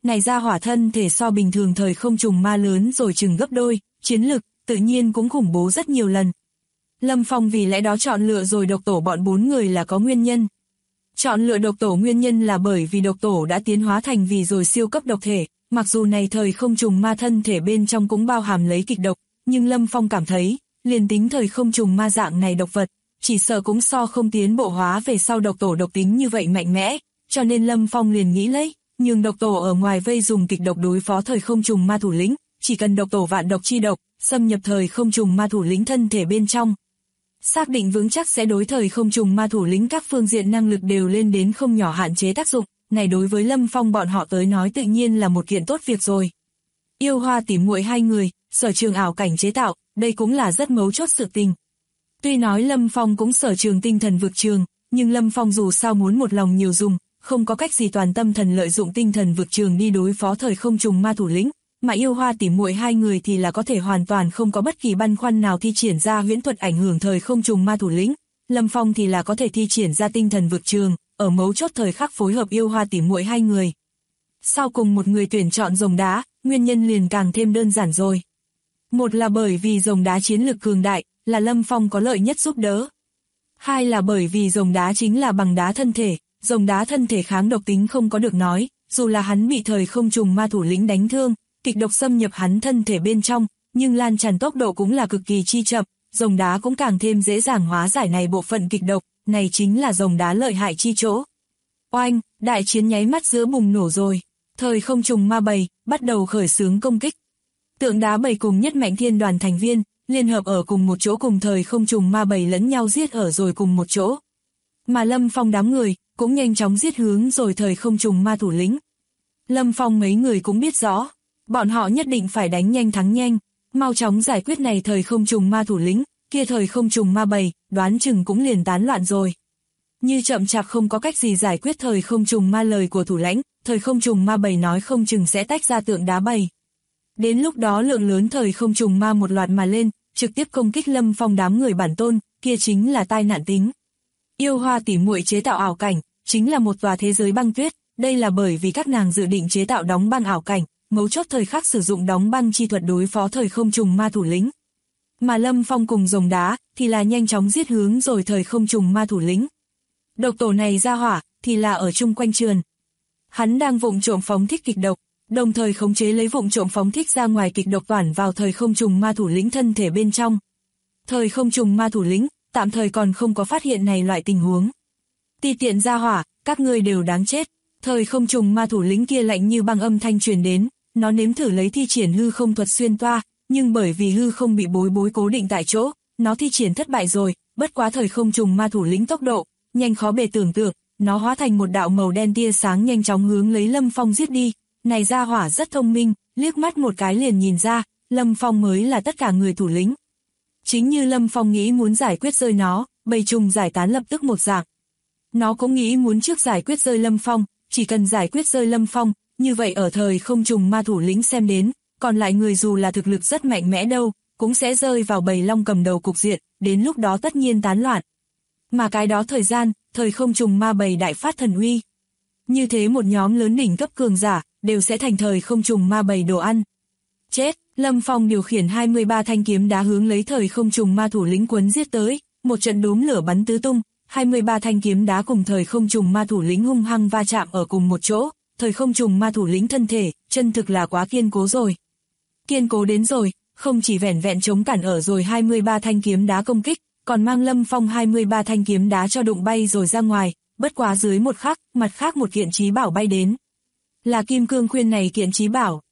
này ra hỏa thân thể so bình thường thời không trùng ma lớn rồi chừng gấp đôi, chiến lực tự nhiên cũng khủng bố rất nhiều lần. Lâm Phong vì lẽ đó chọn lựa rồi độc tổ bọn 4 người là có nguyên nhân. Chọn lựa độc tổ nguyên nhân là bởi vì độc tổ đã tiến hóa thành vì rồi siêu cấp độc thể, mặc dù này thời không trùng ma thân thể bên trong cũng bao hàm lấy kịch độc, nhưng Lâm Phong cảm thấy, liền tính thời không trùng ma dạng này độc vật, chỉ sợ cũng so không tiến bộ hóa về sau độc tổ độc tính như vậy mạnh mẽ, cho nên Lâm Phong liền nghĩ lấy, nhưng độc tổ ở ngoài vây dùng kịch độc đối phó thời không trùng ma thủ lĩnh, chỉ cần độc tổ vạn độc chi độc, xâm nhập thời không trùng ma thủ lĩnh thân thể bên trong. Xác định vững chắc sẽ đối thời không trùng ma thủ lĩnh các phương diện năng lực đều lên đến không nhỏ hạn chế tác dụng, này đối với Lâm Phong bọn họ tới nói tự nhiên là một kiện tốt việc rồi. Yêu Hoa tỉ muội 2 người, sở trường ảo cảnh chế tạo, đây cũng là rất mấu chốt sự tình. Tuy nói Lâm Phong cũng sở trường tinh thần vực trường, nhưng Lâm Phong dù sao muốn một lòng nhiều dùng, không có cách gì toàn tâm thần lợi dụng tinh thần vực trường đi đối phó thời không trùng ma thủ lĩnh, mà Yêu Hoa tỉ muội 2 người thì là có thể hoàn toàn không có bất kỳ băn khoăn nào thi triển ra huyễn thuật ảnh hưởng thời không trùng ma thủ lĩnh. Lâm Phong thì là có thể thi triển ra tinh thần vực trường, ở mấu chốt thời khắc phối hợp Yêu Hoa tỉ muội 2 người. Sau cùng một người tuyển chọn rồng đá, nguyên nhân liền càng thêm đơn giản rồi. Một là bởi vì rồng đá chiến lực cường đại, là Lâm Phong có lợi nhất giúp đỡ. Hai là bởi vì rồng đá chính là bằng đá thân thể, rồng đá thân thể kháng độc tính không có được nói, dù là hắn bị thời không trùng ma thủ lĩnh đánh thương, kịch độc xâm nhập hắn thân thể bên trong, nhưng lan tràn tốc độ cũng là cực kỳ chi chậm, rồng đá cũng càng thêm dễ dàng hóa giải này bộ phận kịch độc, này chính là rồng đá lợi hại chi chỗ. Oanh, đại chiến nháy mắt giữa bùng nổ rồi, thời không trùng ma bầy, bắt đầu khởi xướng công kích. Tượng đá bầy cùng nhất mạnh thiên đoàn thành viên, liên hợp ở cùng một chỗ cùng thời không trùng ma bầy lẫn nhau giết ở rồi cùng một chỗ. Mà Lâm Phong đám người, cũng nhanh chóng giết hướng rồi thời không trùng ma thủ lĩnh. Lâm Phong mấy người cũng biết rõ, bọn họ nhất định phải đánh nhanh thắng nhanh, mau chóng giải quyết này thời không trùng ma thủ lĩnh, kia thời không trùng ma bầy, đoán chừng cũng liền tán loạn rồi. Như chậm chạp không có cách gì giải quyết thời không trùng ma lời của thủ lãnh, thời không trùng ma bầy nói không chừng sẽ tách ra tượng đá bầy. Đến lúc đó lượng lớn thời không trùng ma một loạt mà lên, trực tiếp công kích Lâm Phong đám người bản tôn, kia chính là tai nạn tính. Yêu Hoa tỉ muội chế tạo ảo cảnh, chính là một tòa thế giới băng tuyết, đây là bởi vì các nàng dự định chế tạo đóng băng ảo cảnh, mấu chốt thời khắc sử dụng đóng băng chi thuật đối phó thời không trùng ma thủ lĩnh. Mà Lâm Phong cùng rồng đá, thì là nhanh chóng giết hướng rồi thời không trùng ma thủ lĩnh. Độc tổ này ra hỏa, thì là ở chung quanh trườn. Hắn đang vụng trộm phóng thích kịch độc, đồng thời khống chế lấy vụng trộm phóng thích ra ngoài kịch độc toàn vào thời không trùng ma thủ lĩnh thân thể bên trong. Thời không trùng ma thủ lĩnh, tạm thời còn không có phát hiện này loại tình huống. Ti tiện ra hỏa, các ngươi đều đáng chết. Thời không trùng ma thủ lĩnh kia lạnh như băng âm thanh truyền đến, nó nếm thử lấy thi triển hư không thuật xuyên toa, nhưng bởi vì hư không bị bối cố định tại chỗ, nó thi triển thất bại rồi, bất quá thời không trùng ma thủ lĩnh tốc độ, nhanh khó bề tưởng tượng, nó hóa thành một đạo màu đen tia sáng nhanh chóng hướng lấy Lâm Phong giết đi. Này ra hỏa rất thông minh, liếc mắt một cái liền nhìn ra, Lâm Phong mới là tất cả người thủ lĩnh. Chính như Lâm Phong nghĩ muốn giải quyết rơi nó, bầy trùng giải tán lập tức một dạng. Nó cũng nghĩ muốn trước giải quyết rơi Lâm Phong, chỉ cần giải quyết rơi Lâm Phong, như vậy ở thời không trùng ma thủ lĩnh xem đến, còn lại người dù là thực lực rất mạnh mẽ đâu, cũng sẽ rơi vào bầy long cầm đầu cục diện, đến lúc đó tất nhiên tán loạn. Mà cái đó thời gian, thời không trùng ma bầy đại phát thần uy. Như thế một nhóm lớn đỉnh cấp cường giả, đều sẽ thành thời không trùng ma bầy đồ ăn. Chết, Lâm Phong điều khiển 23 thanh kiếm đá hướng lấy thời không trùng ma thủ lĩnh quấn giết tới, một trận đốm lửa bắn tứ tung, 23 thanh kiếm đá cùng thời không trùng ma thủ lĩnh hung hăng va chạm ở cùng một chỗ, thời không trùng ma thủ lĩnh thân thể, chân thực là quá kiên cố rồi. Kiên cố đến rồi, không chỉ vẻn vẹn chống cản ở rồi 23 thanh kiếm đá công kích, còn mang Lâm Phong 23 thanh kiếm đá cho đụng bay rồi ra ngoài, bất quá dưới một khắc, mặt khác một kiện chí bảo bay đến. Là kim cương khuyên này kiện chí bảo,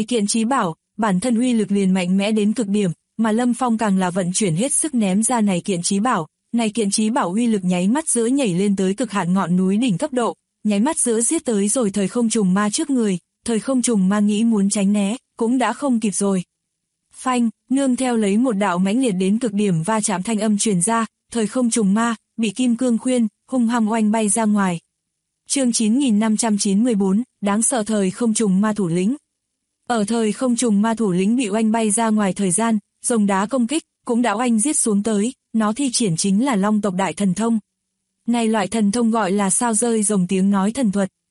bản thân uy lực liền mạnh mẽ đến cực điểm, mà Lâm Phong càng là vận chuyển hết sức ném ra này kiện chí bảo uy lực nháy mắt giữa nhảy lên tới cực hạn ngọn núi đỉnh cấp độ, nháy mắt giữa giết tới rồi thời không trùng ma trước người, thời không trùng ma nghĩ muốn tránh né, cũng đã không kịp rồi. Phanh, nương theo lấy một đạo mãnh liệt đến cực điểm va chạm thanh âm truyền ra, thời không trùng ma, bị kim cương khuyên, hung hăng oanh bay ra ngoài. Chương 9594, đáng sợ thời không trùng ma thủ lĩnh. Ở thời không trùng ma thủ lĩnh bị oanh bay ra ngoài thời gian, rồng đá công kích, cũng đã oanh giết xuống tới, nó thi triển chính là long tộc đại thần thông. Này loại thần thông gọi là sao rơi rồng tiếng nói thần thuật.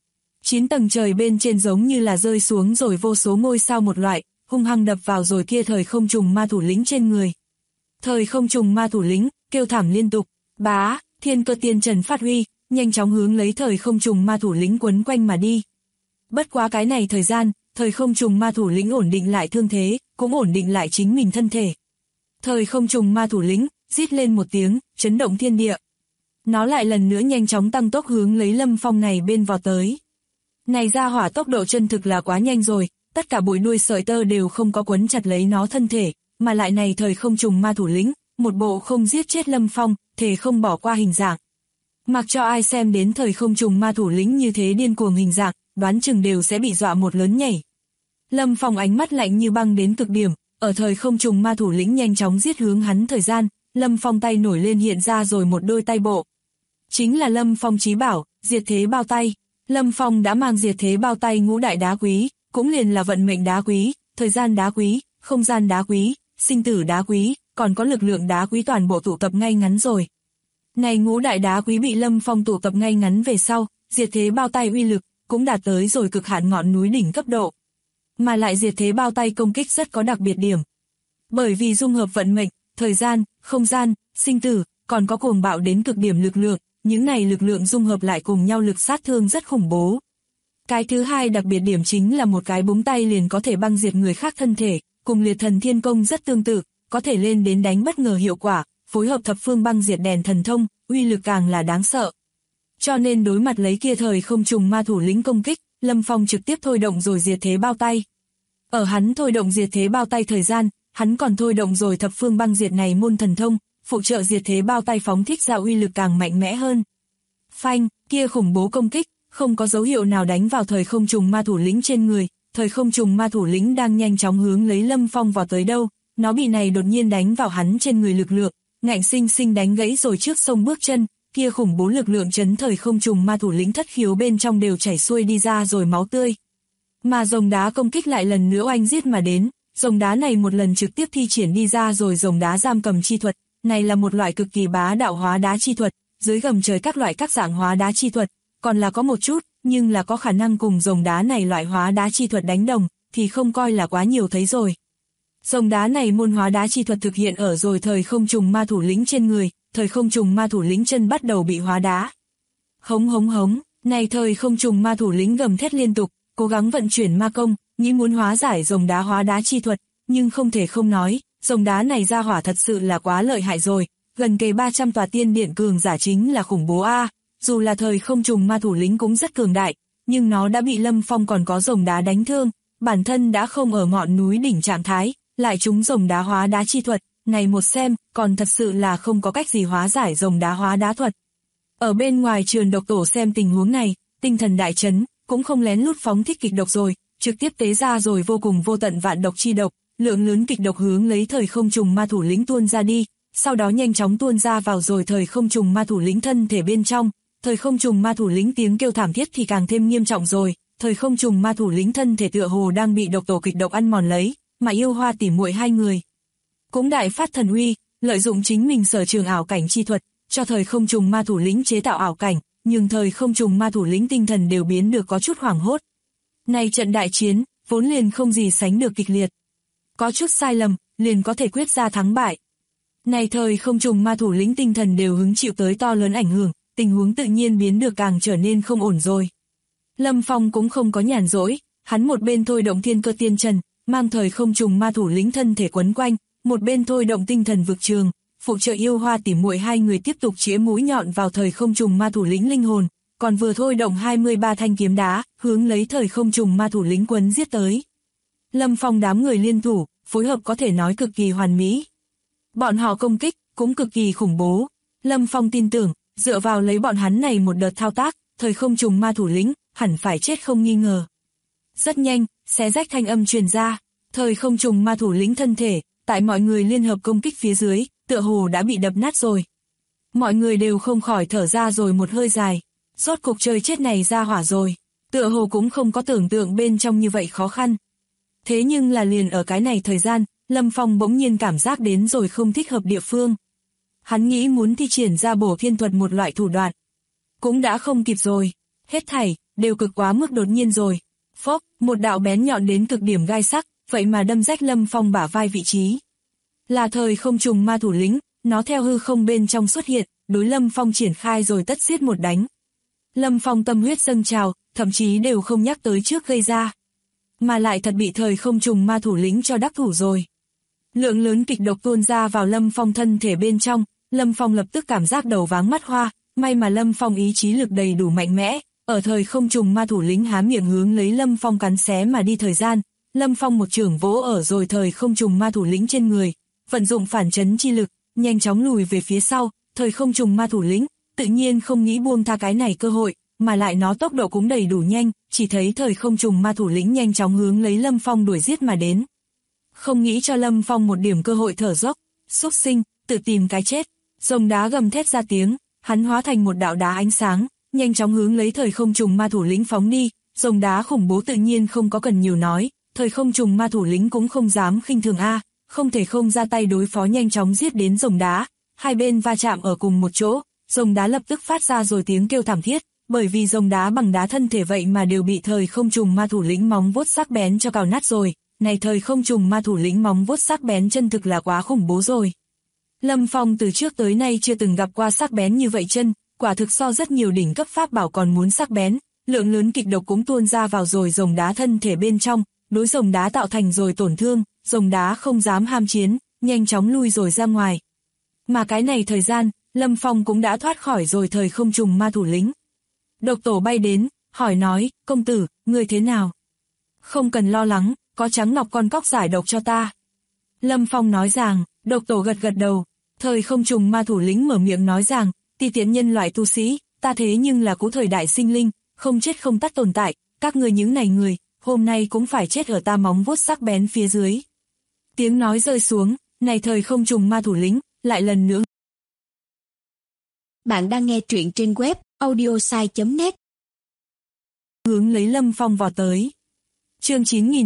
9 tầng trời bên trên giống như là rơi xuống rồi vô số ngôi sao một loại, hung hăng đập vào rồi kia thời không trùng ma thủ lĩnh trên người. Thời không trùng ma thủ lĩnh, kêu thảm liên tục, bá, thiên cơ tiên trần phát huy, nhanh chóng hướng lấy thời không trùng ma thủ lĩnh quấn quanh mà đi. Bất quá cái này thời gian, thời không trùng ma thủ lĩnh ổn định lại thương thế, cũng ổn định lại chính mình thân thể. Thời không trùng ma thủ lĩnh, rít lên một tiếng, chấn động thiên địa. Nó lại lần nữa nhanh chóng tăng tốc hướng lấy Lâm Phong này bên vào tới. Này ra hỏa tốc độ chân thực là quá nhanh rồi, tất cả bụi đuôi sợi tơ đều không có quấn chặt lấy nó thân thể, mà lại này thời không trùng ma thủ lĩnh, một bộ không giết chết Lâm Phong, thề không bỏ qua hình dạng. Mặc cho ai xem đến thời không trùng ma thủ lĩnh như thế điên cuồng hình dạng, đoán chừng đều sẽ bị dọa một lớn nhảy. Lâm Phong ánh mắt lạnh như băng đến cực điểm, ở thời không trùng ma thủ lĩnh nhanh chóng giết hướng hắn thời gian, Lâm Phong tay nổi lên hiện ra rồi một đôi tay bộ. Chính là Lâm Phong chí bảo, diệt thế bao tay. Lâm Phong đã mang diệt thế bao tay ngũ đại đá quý, cũng liền là vận mệnh đá quý, thời gian đá quý, không gian đá quý, sinh tử đá quý, còn có lực lượng đá quý toàn bộ tụ tập ngay ngắn rồi. Này ngũ đại đá quý bị Lâm Phong tụ tập ngay ngắn về sau, diệt thế bao tay uy lực, cũng đạt tới rồi cực hạn ngọn núi đỉnh cấp độ. Mà lại diệt thế bao tay công kích rất có đặc biệt điểm. Bởi vì dung hợp vận mệnh, thời gian, không gian, sinh tử, còn có cuồng bạo đến cực điểm lực lượng, những này lực lượng dung hợp lại cùng nhau lực sát thương rất khủng bố. Cái thứ hai đặc biệt điểm chính là một cái búng tay liền có thể băng diệt người khác thân thể, cùng liệt thần thiên công rất tương tự, có thể lên đến đánh bất ngờ hiệu quả, phối hợp thập phương băng diệt đèn thần thông, uy lực càng là đáng sợ. Cho nên đối mặt lấy kia thời không trùng ma thủ lĩnh công kích, Lâm Phong trực tiếp thôi động rồi diệt thế bao tay. Ở hắn thôi động diệt thế bao tay thời gian, hắn còn thôi động rồi thập phương băng diệt này môn thần thông, phụ trợ diệt thế bao tay phóng thích ra uy lực càng mạnh mẽ hơn. Phanh, kia khủng bố công kích, không có dấu hiệu nào đánh vào thời không trùng ma thủ lĩnh trên người, thời không trùng ma thủ lĩnh đang nhanh chóng hướng lấy Lâm Phong vào tới đâu, nó bị này đột nhiên đánh vào hắn trên người lực lượng, ngạnh sinh sinh đánh gãy rồi trước sông bước chân, kia khủng bố lực lượng chấn thời không trùng ma thủ lĩnh thất khiếu bên trong đều chảy xuôi đi ra rồi máu tươi. Mà rồng đá công kích lại lần nữa oanh giết mà đến, rồng đá này một lần trực tiếp thi triển đi ra rồi rồng đá giam cầm chi thuật, này là một loại cực kỳ bá đạo hóa đá chi thuật, dưới gầm trời các loại các dạng hóa đá chi thuật, còn là có một chút, nhưng là có khả năng cùng rồng đá này loại hóa đá chi thuật đánh đồng, thì không coi là quá nhiều thấy rồi. Rồng đá này môn hóa đá chi thuật thực hiện ở rồi thời không trùng ma thủ lĩnh trên người, thời không trùng ma thủ lĩnh chân bắt đầu bị hóa đá. Hống hống hống, này thời không trùng ma thủ lĩnh gầm thét liên tục, cố gắng vận chuyển ma công, nghĩ muốn hóa giải rồng đá hóa đá chi thuật, nhưng không thể không nói, rồng đá này ra hỏa thật sự là quá lợi hại rồi, gần kề 300 tòa tiên điện cường giả chính là khủng bố a. Dù là thời không trùng ma thủ lĩnh cũng rất cường đại, nhưng nó đã bị Lâm Phong còn có rồng đá đánh thương, bản thân đã không ở ngọn núi đỉnh trạng thái, lại trúng rồng đá hóa đá chi thuật, này một xem, còn thật sự là không có cách gì hóa giải rồng đá hóa đá thuật. Ở bên ngoài Trường Độc Tổ xem tình huống này, tinh thần đại chấn, cũng không lén lút phóng thích kịch độc rồi, trực tiếp tế ra rồi vô cùng vô tận vạn độc chi độc, lượng lớn kịch độc hướng lấy thời không trùng ma thủ lĩnh tuôn ra đi, sau đó nhanh chóng tuôn ra vào rồi thời không trùng ma thủ lĩnh thân thể bên trong. Thời không trùng ma thủ lĩnh tiếng kêu thảm thiết thì càng thêm nghiêm trọng rồi, thời không trùng ma thủ lĩnh thân thể tựa hồ đang bị độc tổ kịch độc ăn mòn lấy, mà yêu hoa tỉ muội hai người cũng đại phát thần uy, lợi dụng chính mình sở trường ảo cảnh chi thuật, cho thời không trùng ma thủ lĩnh chế tạo ảo cảnh, nhưng thời không trùng ma thủ lĩnh tinh thần đều biến được có chút hoảng hốt. Này trận đại chiến, vốn liền không gì sánh được kịch liệt. Có chút sai lầm, liền có thể quyết ra thắng bại. Này thời không trùng ma thủ lĩnh tinh thần đều hứng chịu tới to lớn ảnh hưởng, tình huống tự nhiên biến được càng trở nên không ổn rồi. Lâm Phong cũng không có nhàn rỗi, hắn một bên thôi động thiên cơ tiên trần, mang thời không trùng ma thủ lĩnh thân thể quấn quanh, một bên thôi động tinh thần vực trường, phụ trợ yêu hoa tỉ muội hai người tiếp tục chĩa mũi nhọn vào thời không trùng ma thủ lĩnh linh hồn, còn vừa thôi động 23 thanh kiếm đá, hướng lấy thời không trùng ma thủ lĩnh quấn giết tới. Lâm Phong đám người liên thủ, phối hợp có thể nói cực kỳ hoàn mỹ. Bọn họ công kích, cũng cực kỳ khủng bố. Lâm Phong tin tưởng, dựa vào lấy bọn hắn này một đợt thao tác, thời không trùng ma thủ lĩnh, hẳn phải chết không nghi ngờ. Rất nhanh, xé rách thanh âm truyền ra, thời không trùng ma thủ lĩnh thân thể, tại mọi người liên hợp công kích phía dưới, tựa hồ đã bị đập nát rồi. Mọi người đều không khỏi thở ra rồi một hơi dài, rốt cục chơi chết này ra hỏa rồi, tựa hồ cũng không có tưởng tượng bên trong như vậy khó khăn. Thế nhưng là liền ở cái này thời gian, Lâm Phong bỗng nhiên cảm giác đến rồi không thích hợp địa phương. Hắn nghĩ muốn thi triển ra bổ thiên thuật một loại thủ đoạn. Cũng đã không kịp rồi, hết thảy, đều cực quá mức đột nhiên rồi. Phốc, một đạo bén nhọn đến cực điểm gai sắc, vậy mà đâm rách Lâm Phong bả vai vị trí. Là thời không trùng ma thủ lĩnh, nó theo hư không bên trong xuất hiện, đối Lâm Phong triển khai rồi tất giết một đánh. Lâm Phong tâm huyết dâng trào, thậm chí đều không nhắc tới trước gây ra. Mà lại thật bị thời không trùng ma thủ lĩnh cho đắc thủ rồi. Lượng lớn kịch độc tuôn ra vào Lâm Phong thân thể bên trong, Lâm Phong lập tức cảm giác đầu váng mắt hoa, may mà Lâm Phong ý chí lực đầy đủ mạnh mẽ, ở thời không trùng ma thủ lĩnh há miệng hướng lấy Lâm Phong cắn xé mà đi thời gian, Lâm Phong một chưởng vỗ ở rồi thời không trùng ma thủ lĩnh trên người, vận dụng phản chấn chi lực, nhanh chóng lùi về phía sau, thời không trùng ma thủ lĩnh, tự nhiên không nghĩ buông tha cái này cơ hội, mà lại nó tốc độ cũng đầy đủ nhanh, chỉ thấy thời không trùng ma thủ lĩnh nhanh chóng hướng lấy Lâm Phong đuổi giết mà đến. Không nghĩ cho Lâm Phong một điểm cơ hội thở dốc, xúc sinh, tự tìm cái chết. Rồng đá gầm thét ra tiếng, hắn hóa thành một đạo đá ánh sáng, nhanh chóng hướng lấy thời không trùng ma thủ lĩnh phóng đi, rồng đá khủng bố tự nhiên không có cần nhiều nói, thời không trùng ma thủ lĩnh cũng không dám khinh thường không thể không ra tay đối phó nhanh chóng giết đến rồng đá, hai bên va chạm ở cùng một chỗ, rồng đá lập tức phát ra rồi tiếng kêu thảm thiết, bởi vì rồng đá bằng đá thân thể vậy mà đều bị thời không trùng ma thủ lĩnh móng vuốt sắc bén cho cào nát rồi, này thời không trùng ma thủ lĩnh móng vuốt sắc bén chân thực là quá khủng bố rồi. Lâm Phong từ trước tới nay chưa từng gặp qua sắc bén như vậy chân, quả thực so rất nhiều đỉnh cấp pháp bảo còn muốn sắc bén, lượng lớn kịch độc cũng tuôn ra vào rồi rồng đá thân thể bên trong, đối rồng đá tạo thành rồi tổn thương, rồng đá không dám ham chiến, nhanh chóng lui rồi ra ngoài. Mà cái này thời gian, Lâm Phong cũng đã thoát khỏi rồi thời không trùng ma thủ lĩnh. Độc tổ bay đến, hỏi nói, công tử, người thế nào? Không cần lo lắng, có trắng ngọc con cóc giải độc cho ta. Lâm Phong nói rằng, độc tổ gật gật đầu, thời không trùng ma thủ lĩnh mở miệng nói rằng, ti tiện nhân loại tu sĩ, ta thế nhưng là cũ thời đại sinh linh, không chết không tắt tồn tại, các người những này người, hôm nay cũng phải chết ở ta móng vuốt sắc bén phía dưới. Tiếng nói rơi xuống, này thời không trùng ma thủ lĩnh, lại lần nữa. Bạn đang nghe truyện trên web audiosai.net. Hướng lấy Lâm Phong vào tới. Chương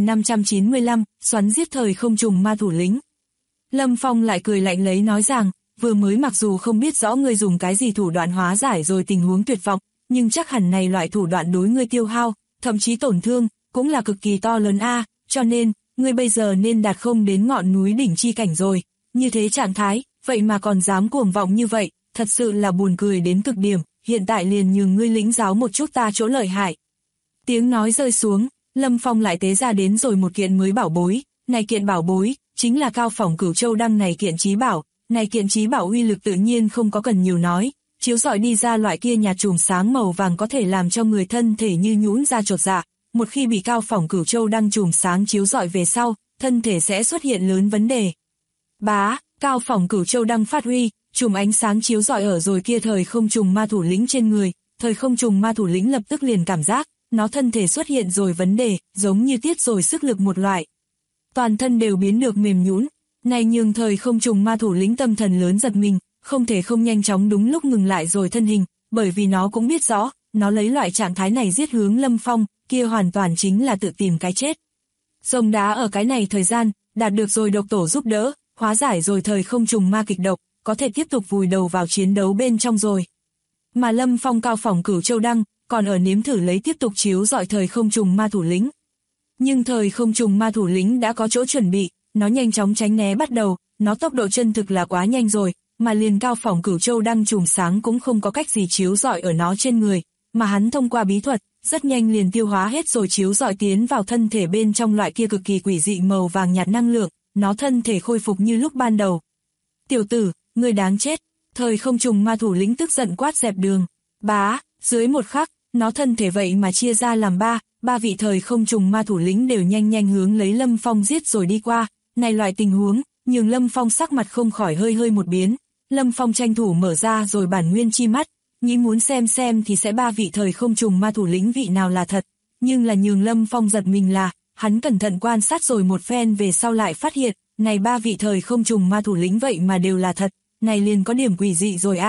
9595, xoắn giết thời không trùng ma thủ lĩnh. Lâm Phong lại cười lạnh lấy nói rằng, vừa mới mặc dù không biết rõ ngươi dùng cái gì thủ đoạn hóa giải rồi tình huống tuyệt vọng, nhưng chắc hẳn này loại thủ đoạn đối ngươi tiêu hao, thậm chí tổn thương, cũng là cực kỳ to lớn cho nên, ngươi bây giờ nên đạt không đến ngọn núi đỉnh chi cảnh rồi, như thế trạng thái, vậy mà còn dám cuồng vọng như vậy, thật sự là buồn cười đến cực điểm, hiện tại liền nhường ngươi lĩnh giáo một chút ta chỗ lợi hại. Tiếng nói rơi xuống, Lâm Phong lại tế ra đến rồi một kiện mới bảo bối, này kiện bảo bối, chính là cao phỏng cửu châu đăng này kiện chí bảo, này kiện chí bảo uy lực tự nhiên không có cần nhiều nói, chiếu rọi đi ra loại kia nhạt chùm sáng màu vàng có thể làm cho người thân thể như nhũn ra chột dạ, một khi bị cao phỏng cửu châu đăng chùm sáng chiếu rọi về sau, thân thể sẽ xuất hiện lớn vấn đề. Bá, cao phỏng cửu châu đăng phát huy, chùm ánh sáng chiếu rọi ở rồi kia thời không trùng ma thủ lĩnh trên người, thời không trùng ma thủ lĩnh lập tức liền cảm giác, nó thân thể xuất hiện rồi vấn đề, giống như tiết rồi sức lực một loại. Toàn thân đều biến được mềm nhũn, này nhường thời không trùng ma thủ lĩnh tâm thần lớn giật mình, không thể không nhanh chóng đúng lúc ngừng lại rồi thân hình, bởi vì nó cũng biết rõ, nó lấy loại trạng thái này giết hướng Lâm Phong, kia hoàn toàn chính là tự tìm cái chết. Rồng đá ở cái này thời gian, đạt được rồi độc tổ giúp đỡ, hóa giải rồi thời không trùng ma kịch độc, có thể tiếp tục vùi đầu vào chiến đấu bên trong rồi. Mà Lâm Phong cao phỏng cửu châu đăng, còn ở nếm thử lấy tiếp tục chiếu rọi thời không trùng ma thủ lĩnh. Nhưng thời không trùng ma thủ lĩnh đã có chỗ chuẩn bị, nó nhanh chóng tránh né bắt đầu, nó tốc độ chân thực là quá nhanh rồi, mà liền cao phỏng cửu châu đăng chùm sáng cũng không có cách gì chiếu rọi ở nó trên người, mà hắn thông qua bí thuật, rất nhanh liền tiêu hóa hết rồi chiếu rọi tiến vào thân thể bên trong loại kia cực kỳ quỷ dị màu vàng nhạt năng lượng, nó thân thể khôi phục như lúc ban đầu. Tiểu tử, ngươi đáng chết, thời không trùng ma thủ lĩnh tức giận quát dẹp đường. Bá, dưới một khắc, nó thân thể vậy mà chia ra làm ba vị thời không trùng ma thủ lĩnh đều nhanh nhanh hướng lấy Lâm Phong giết rồi đi qua, này loại tình huống, nhường Lâm Phong sắc mặt không khỏi hơi một biến, Lâm Phong tranh thủ mở ra rồi bản nguyên chi mắt, nghĩ muốn xem thì sẽ ba vị thời không trùng ma thủ lĩnh vị nào là thật, nhưng là nhường Lâm Phong giật mình là, hắn cẩn thận quan sát rồi một phen về sau lại phát hiện, này ba vị thời không trùng ma thủ lĩnh vậy mà đều là thật, này liền có điểm quỷ dị rồi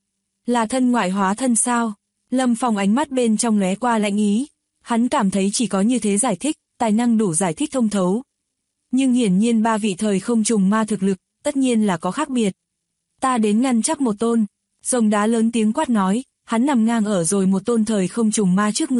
Là thân ngoại hóa thân sao? Lâm Phong ánh mắt bên trong lóe qua lạnh ý, hắn cảm thấy chỉ có như thế giải thích, tài năng đủ giải thích thông thấu. Nhưng hiển nhiên ba vị thời không trùng ma thực lực, tất nhiên là có khác biệt. Ta đến ngăn chắc một tôn, rồng đá lớn tiếng quát nói, hắn nằm ngang ở rồi một tôn thời không trùng ma trước người,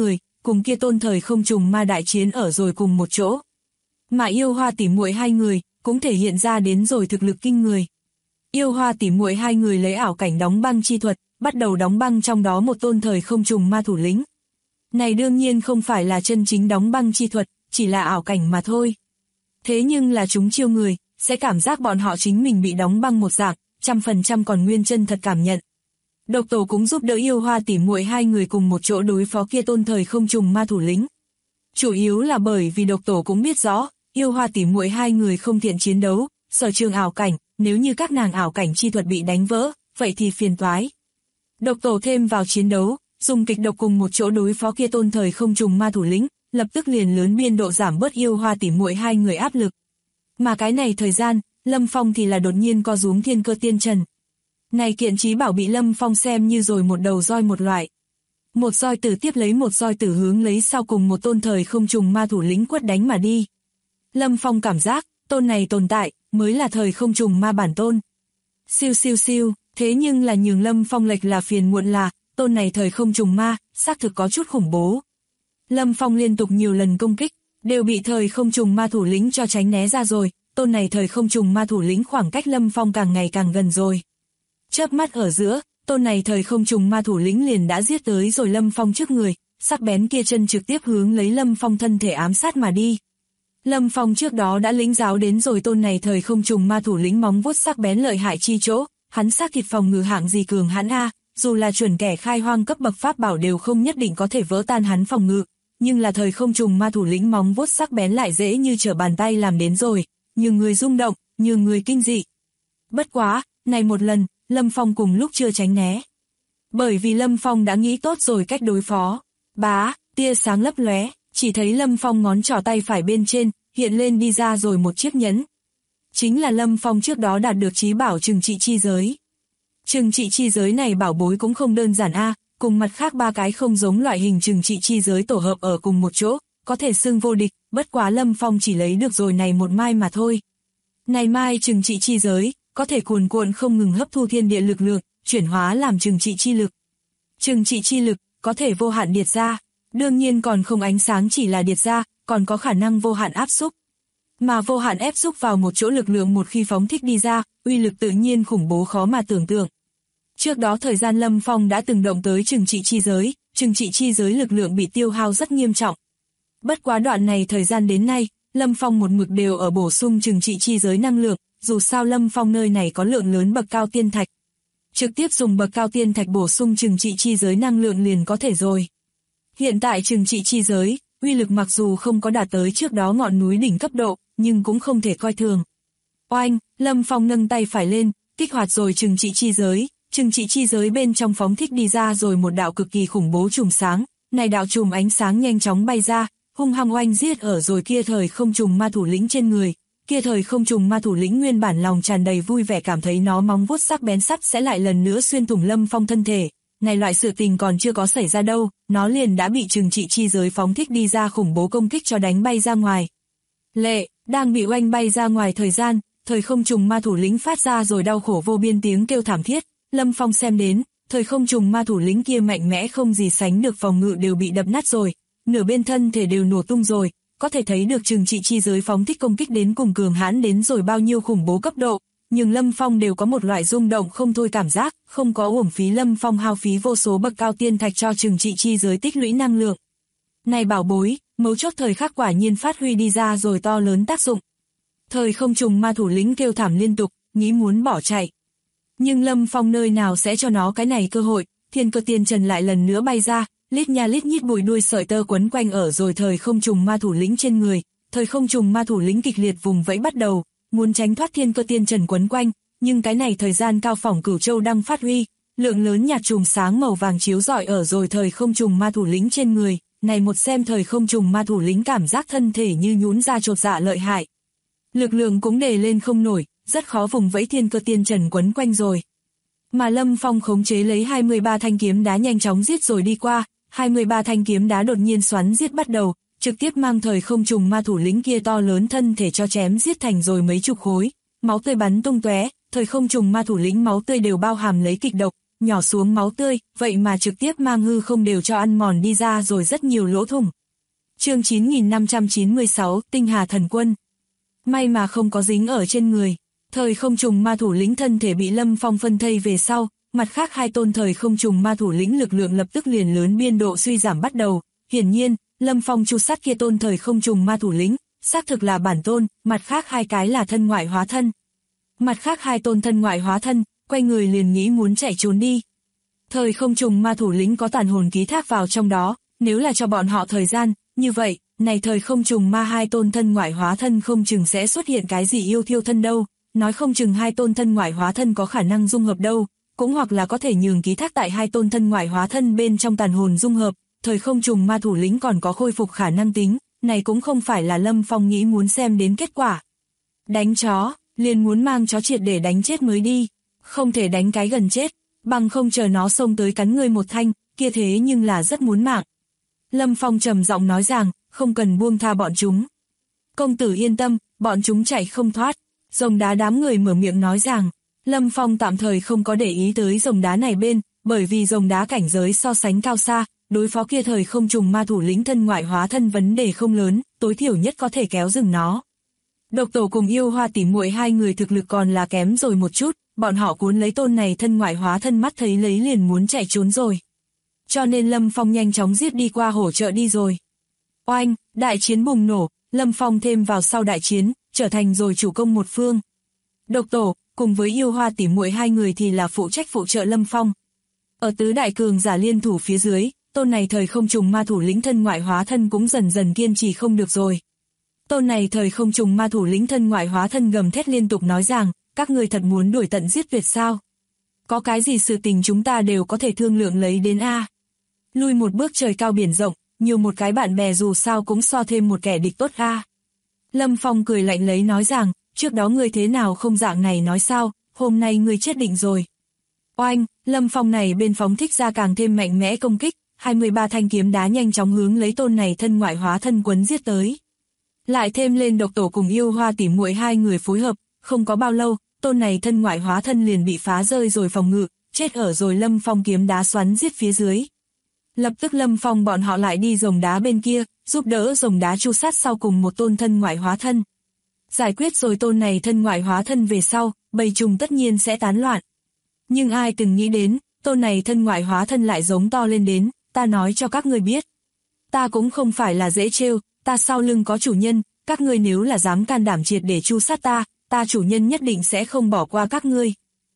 cùng kia tôn thời không trùng ma đại chiến ở rồi cùng một chỗ. Mà yêu hoa tỉ muội hai người cũng thể hiện ra đến rồi thực lực kinh người. Yêu hoa tỉ muội hai người lấy ảo cảnh đóng băng chi thuật, bắt đầu đóng băng trong đó một tôn thời không trùng ma thủ lĩnh. Này đương nhiên không phải là chân chính đóng băng chi thuật, chỉ là ảo cảnh mà thôi. Thế nhưng là chúng chiêu người, sẽ cảm giác bọn họ chính mình bị đóng băng một dạng, 100% còn nguyên chân thật cảm nhận. Độc Tổ cũng giúp đỡ yêu hoa tỉ muội hai người cùng một chỗ đối phó kia tôn thời không trùng ma thủ lĩnh. Chủ yếu là bởi vì Độc Tổ cũng biết rõ, yêu hoa tỉ muội hai người không thiện chiến đấu, sở trường ảo cảnh, nếu như các nàng ảo cảnh chi thuật bị đánh vỡ, vậy thì phiền toái. Độc Tổ thêm vào chiến đấu, dùng kịch độc cùng một chỗ đối phó kia tôn thời không trùng ma thủ lĩnh, lập tức liền lớn biên độ giảm bớt yêu hoa tỉ muội hai người áp lực. Mà cái này thời gian, Lâm Phong thì là đột nhiên co rúm thiên cơ tiên trần. Này kiện trí bảo bị Lâm Phong xem như rồi một đầu roi một loại. Một roi tử tiếp lấy một roi tử hướng lấy sau cùng một tôn thời không trùng ma thủ lĩnh quất đánh mà đi. Lâm Phong cảm giác, tôn này tồn tại, mới là thời không trùng ma bản tôn. Siêu siêu siêu, thế nhưng là nhường Lâm Phong lệch là phiền muộn là, tôn này thời không trùng ma, xác thực có chút khủng bố. Lâm Phong liên tục nhiều lần công kích, đều bị thời không trùng ma thủ lĩnh cho tránh né ra rồi, tôn này thời không trùng ma thủ lĩnh khoảng cách Lâm Phong càng ngày càng gần rồi. Chớp mắt ở giữa, tôn này thời không trùng ma thủ lĩnh liền đã giết tới rồi Lâm Phong trước người, sắc bén kia chân trực tiếp hướng lấy Lâm Phong thân thể ám sát mà đi. Lâm Phong trước đó đã lĩnh giáo đến rồi tôn này thời không trùng ma thủ lĩnh móng vuốt sắc bén lợi hại chi chỗ, hắn xác thịt phòng ngự hạng gì cường hãn a, dù là chuẩn kẻ khai hoang cấp bậc pháp bảo đều không nhất định có thể vỡ tan hắn phòng ngự, nhưng là thời không trùng ma thủ lĩnh móng vuốt sắc bén lại dễ như trở bàn tay làm đến rồi, như người rung động, như người kinh dị. Bất quá, này một lần, Lâm Phong cùng lúc chưa tránh né. Bởi vì Lâm Phong đã nghĩ tốt rồi cách đối phó. Bá, tia sáng lấp lóe, chỉ thấy Lâm Phong ngón trỏ tay phải bên trên, hiện lên đi ra rồi một chiếc nhẫn. Chính là Lâm Phong trước đó đạt được chí bảo trừng trị chi giới. Trừng trị chi giới này bảo bối cũng không đơn giản a, cùng mặt khác ba cái không giống loại hình trừng trị chi giới tổ hợp ở cùng một chỗ, có thể xưng vô địch, bất quá Lâm Phong chỉ lấy được rồi này một mai mà thôi. Này mai trừng trị chi giới, có thể cuồn cuộn không ngừng hấp thu thiên địa lực lượng, chuyển hóa làm trừng trị chi lực. Trừng trị chi lực, có thể vô hạn điệt ra, đương nhiên còn không ánh sáng chỉ là điệt ra, còn có khả năng vô hạn áp xúc. Mà vô hạn ép xúc vào một chỗ lực lượng một khi phóng thích đi ra, uy lực tự nhiên khủng bố khó mà tưởng tượng. Trước đó thời gian Lâm Phong đã từng động tới trừng trị chi giới lực lượng bị tiêu hao rất nghiêm trọng. Bất quá đoạn này thời gian đến nay, Lâm Phong một mực đều ở bổ sung trừng trị chi giới năng lượng, dù sao Lâm Phong nơi này có lượng lớn bậc cao tiên thạch. Trực tiếp dùng bậc cao tiên thạch bổ sung trừng trị chi giới năng lượng liền có thể rồi. Hiện tại trừng trị chi giới, uy lực mặc dù không có đạt tới trước đó ngọn núi đỉnh cấp độ, nhưng cũng không thể coi thường. Oanh, Lâm Phong nâng tay phải lên, kích hoạt rồi trừng trị chi giới. Trừng trị chi giới bên trong phóng thích đi ra rồi một đạo cực kỳ khủng bố chùm sáng, này đạo chùm ánh sáng nhanh chóng bay ra, hung hăng oanh giết ở rồi kia thời không trùng ma thủ lĩnh trên người. Kia thời không trùng ma thủ lĩnh nguyên bản lòng tràn đầy vui vẻ cảm thấy nó móng vuốt sắc bén sắt sẽ lại lần nữa xuyên thủng Lâm Phong thân thể. Này loại sự tình còn chưa có xảy ra đâu, nó liền đã bị trừng trị chi giới phóng thích đi ra khủng bố công kích cho đánh bay ra ngoài. Lệ, đang bị oanh bay ra ngoài thời gian, thời không trùng ma thủ lĩnh phát ra rồi đau khổ vô biên tiếng kêu thảm thiết. Lâm Phong xem đến, thời không trùng ma thủ lĩnh kia mạnh mẽ không gì sánh được phòng ngự đều bị đập nát rồi, nửa bên thân thể đều nổ tung rồi, có thể thấy được trừng trị chi giới phóng thích công kích đến cùng cường hãn đến rồi bao nhiêu khủng bố cấp độ, nhưng Lâm Phong đều có một loại rung động không thôi cảm giác, không có uổng phí Lâm Phong hao phí vô số bậc cao tiên thạch cho trừng trị chi giới tích lũy năng lượng. Này bảo bối, mấu chốt thời khắc quả nhiên phát huy đi ra rồi to lớn tác dụng. Thời không trùng ma thủ lĩnh kêu thảm liên tục, nghĩ muốn bỏ chạy. Nhưng Lâm Phong nơi nào sẽ cho nó cái này cơ hội, thiên cơ tiên trần lại lần nữa bay ra, lít nha lít nhít bụi đuôi sợi tơ quấn quanh ở rồi thời không trùng ma thủ lĩnh trên người, thời không trùng ma thủ lĩnh kịch liệt vùng vẫy bắt đầu, muốn tránh thoát thiên cơ tiên trần quấn quanh, nhưng cái này thời gian cao phỏng cửu châu đang phát huy, lượng lớn nhạt chùm sáng màu vàng chiếu rọi ở rồi thời không trùng ma thủ lĩnh trên người, này một xem thời không trùng ma thủ lĩnh cảm giác thân thể như nhũn ra chột dạ lợi hại. Lực lượng cũng đề lên không nổi, rất khó vùng vẫy thiên cơ tiên trần quấn quanh rồi. Mà Lâm Phong khống chế lấy 23 thanh kiếm đá nhanh chóng giết rồi đi qua, 23 thanh kiếm đá đột nhiên xoắn giết bắt đầu, trực tiếp mang thời không trùng ma thủ lĩnh kia to lớn thân thể cho chém giết thành rồi mấy chục khối, máu tươi bắn tung tóe, thời không trùng ma thủ lĩnh máu tươi đều bao hàm lấy kịch độc, nhỏ xuống máu tươi, vậy mà trực tiếp mang hư không đều cho ăn mòn đi ra rồi rất nhiều lỗ thủng. Chương 9596, Tinh Hà Thần Quân. May mà không có dính ở trên người. Thời không trùng ma thủ lĩnh thân thể bị Lâm Phong phân thây về sau, mặt khác hai tôn thời không trùng ma thủ lĩnh lực lượng lập tức liền lớn biên độ suy giảm bắt đầu. Hiển nhiên, Lâm Phong chu sát kia tôn thời không trùng ma thủ lĩnh, xác thực là bản tôn, mặt khác hai cái là thân ngoại hóa thân. Mặt khác hai tôn thân ngoại hóa thân, quay người liền nghĩ muốn chạy trốn đi. Thời không trùng ma thủ lĩnh có tàn hồn ký thác vào trong đó, nếu là cho bọn họ thời gian, như vậy, này thời không trùng ma hai tôn thân ngoại hóa thân không chừng sẽ xuất hiện cái gì yêu thiêu thân đâu, nói không chừng hai tôn thân ngoại hóa thân có khả năng dung hợp đâu, cũng hoặc là có thể nhường ký thác tại hai tôn thân ngoại hóa thân bên trong tàn hồn dung hợp, thời không trùng ma thủ lĩnh còn có khôi phục khả năng tính, này cũng không phải là Lâm Phong nghĩ muốn xem đến kết quả. Đánh chó, liền muốn mang chó triệt để đánh chết mới đi, không thể đánh cái gần chết, bằng không chờ nó xông tới cắn người một thanh, kia thế nhưng là rất muốn mạng. Lâm Phong trầm giọng nói rằng, không cần buông tha bọn chúng. Công tử yên tâm, bọn chúng chạy không thoát. Rồng đá đám người mở miệng nói rằng, Lâm Phong tạm thời không có để ý tới rồng đá này bên, bởi vì rồng đá cảnh giới so sánh cao xa, đối phó kia thời không trùng ma thủ lĩnh thân ngoại hóa thân vấn đề không lớn, tối thiểu nhất có thể kéo dừng nó. Độc Tổ cùng Yêu Hoa tỉ muội hai người thực lực còn là kém rồi một chút, bọn họ cuốn lấy tôn này thân ngoại hóa thân mắt thấy lấy liền muốn chạy trốn rồi. Cho nên Lâm Phong nhanh chóng giết đi qua hỗ trợ đi rồi. Oanh, đại chiến bùng nổ, Lâm Phong thêm vào sau đại chiến, trở thành rồi chủ công một phương. Độc Tổ, cùng với Yêu Hoa tỉ muội hai người thì là phụ trách phụ trợ Lâm Phong. Ở tứ đại cường giả liên thủ phía dưới, tôn này thời không trùng ma thủ lĩnh thân ngoại hóa thân cũng dần dần kiên trì không được rồi. Tôn này thời không trùng ma thủ lĩnh thân ngoại hóa thân gầm thét liên tục nói rằng, các người thật muốn đuổi tận giết tuyệt sao? Có cái gì sự tình chúng ta đều có thể thương lượng lấy đến a. Lui một bước trời cao biển rộng, nhiều một cái bạn bè dù sao cũng so thêm một kẻ địch tốt a. Lâm Phong cười lạnh lấy nói rằng, trước đó ngươi thế nào không dạng này nói sao, hôm nay ngươi chết định rồi. Oanh, Lâm Phong này bên phóng thích ra càng thêm mạnh mẽ công kích, 23 thanh kiếm đá nhanh chóng hướng lấy tôn này thân ngoại hóa thân quấn giết tới. Lại thêm lên Độc Tổ cùng Yêu Hoa tỉ muội hai người phối hợp, không có bao lâu, tôn này thân ngoại hóa thân liền bị phá rơi rồi phòng ngự, chết ở rồi Lâm Phong kiếm đá xoắn giết phía dưới. Lập tức Lâm Phong bọn họ lại đi rồng đá bên kia, giúp đỡ rồng đá chu sát sau cùng một tôn thân ngoại hóa thân. Giải quyết rồi tôn này thân ngoại hóa thân về sau, bầy trùng tất nhiên sẽ tán loạn. Nhưng ai từng nghĩ đến, tôn này thân ngoại hóa thân lại giống to lên đến, ta nói cho các người biết. Ta cũng không phải là dễ trêu, ta sau lưng có chủ nhân, các ngươi nếu là dám can đảm triệt để chu sát ta chủ nhân nhất định sẽ không bỏ qua các ngươi.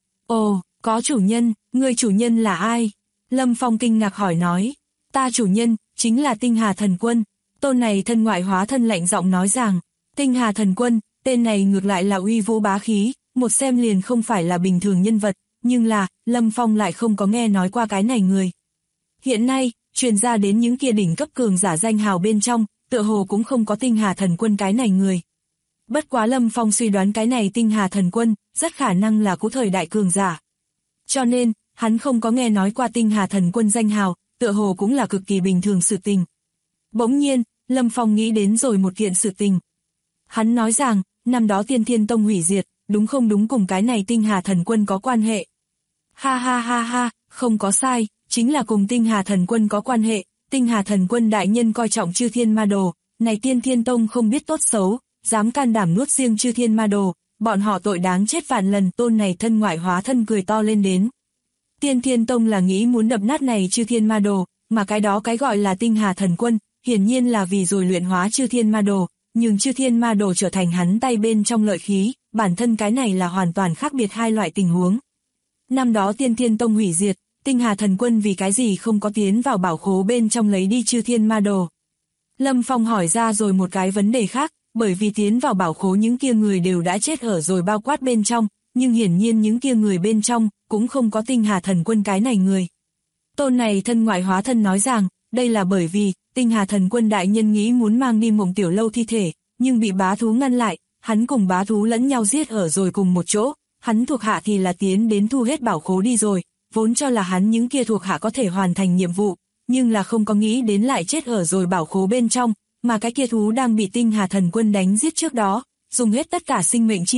Ồ, có chủ nhân, người chủ nhân là ai? Lâm Phong kinh ngạc hỏi nói, ta chủ nhân, chính là Tinh Hà Thần Quân. Tôn này thân ngoại hóa thân lạnh giọng nói rằng, Tinh Hà Thần Quân, tên này ngược lại là uy vũ bá khí, một xem liền không phải là bình thường nhân vật, nhưng là, Lâm Phong lại không có nghe nói qua cái này người. Hiện nay, truyền ra đến những kia đỉnh cấp cường giả danh hào bên trong, tựa hồ cũng không có Tinh Hà Thần Quân cái này người. Bất quá Lâm Phong suy đoán cái này Tinh Hà Thần Quân, rất khả năng là của thời đại cường giả. Cho nên, hắn không có nghe nói qua Tinh Hà Thần Quân danh hào, tựa hồ cũng là cực kỳ bình thường sự tình. Bỗng nhiên, Lâm Phong nghĩ đến rồi một kiện sự tình. Hắn nói rằng, năm đó Tiên Thiên Tông hủy diệt, đúng không đúng cùng cái này Tinh Hà Thần Quân có quan hệ. Ha ha ha ha, không có sai, chính là cùng Tinh Hà Thần Quân có quan hệ. Tinh Hà Thần Quân đại nhân coi trọng Chư Thiên Ma Đồ, này Tiên Thiên Tông không biết tốt xấu, dám can đảm nuốt riêng Chư Thiên Ma Đồ, bọn họ tội đáng chết vạn lần. Tôn này thân ngoại hóa thân cười to lên đến. Tiên Thiên Tông là nghĩ muốn đập nát này Chư Thiên Ma Đồ, mà cái đó cái gọi là Tinh Hà Thần Quân, hiển nhiên là vì rồi luyện hóa Chư Thiên Ma Đồ, nhưng Chư Thiên Ma Đồ trở thành hắn tay bên trong lợi khí, bản thân cái này là hoàn toàn khác biệt hai loại tình huống. Năm đó Tiên Thiên Tông hủy diệt, Tinh Hà Thần Quân vì cái gì không có tiến vào bảo khố bên trong lấy đi Chư Thiên Ma Đồ. Lâm Phong hỏi ra rồi một cái vấn đề khác, bởi vì tiến vào bảo khố những kia người đều đã chết ở rồi bao quát bên trong, nhưng hiển nhiên những kia người bên trong cũng không có Tinh Hà Thần Quân cái này người. Tôn này thân ngoại hóa thân nói rằng, đây là bởi vì Tinh Hà Thần Quân đại nhân nghĩ muốn mang đi Mộng Tiểu Lâu thi thể, nhưng bị bá thú ngăn lại, hắn cùng bá thú lẫn nhau giết ở rồi cùng một chỗ, hắn thuộc hạ thì là tiến đến thu hết bảo khố đi rồi, vốn cho là hắn những kia thuộc hạ có thể hoàn thành nhiệm vụ, nhưng là không có nghĩ đến lại chết ở rồi bảo khố bên trong, mà cái kia thú đang bị Tinh Hà Thần Quân đánh giết trước đó, dùng hết tất cả sinh mệnh chi lực,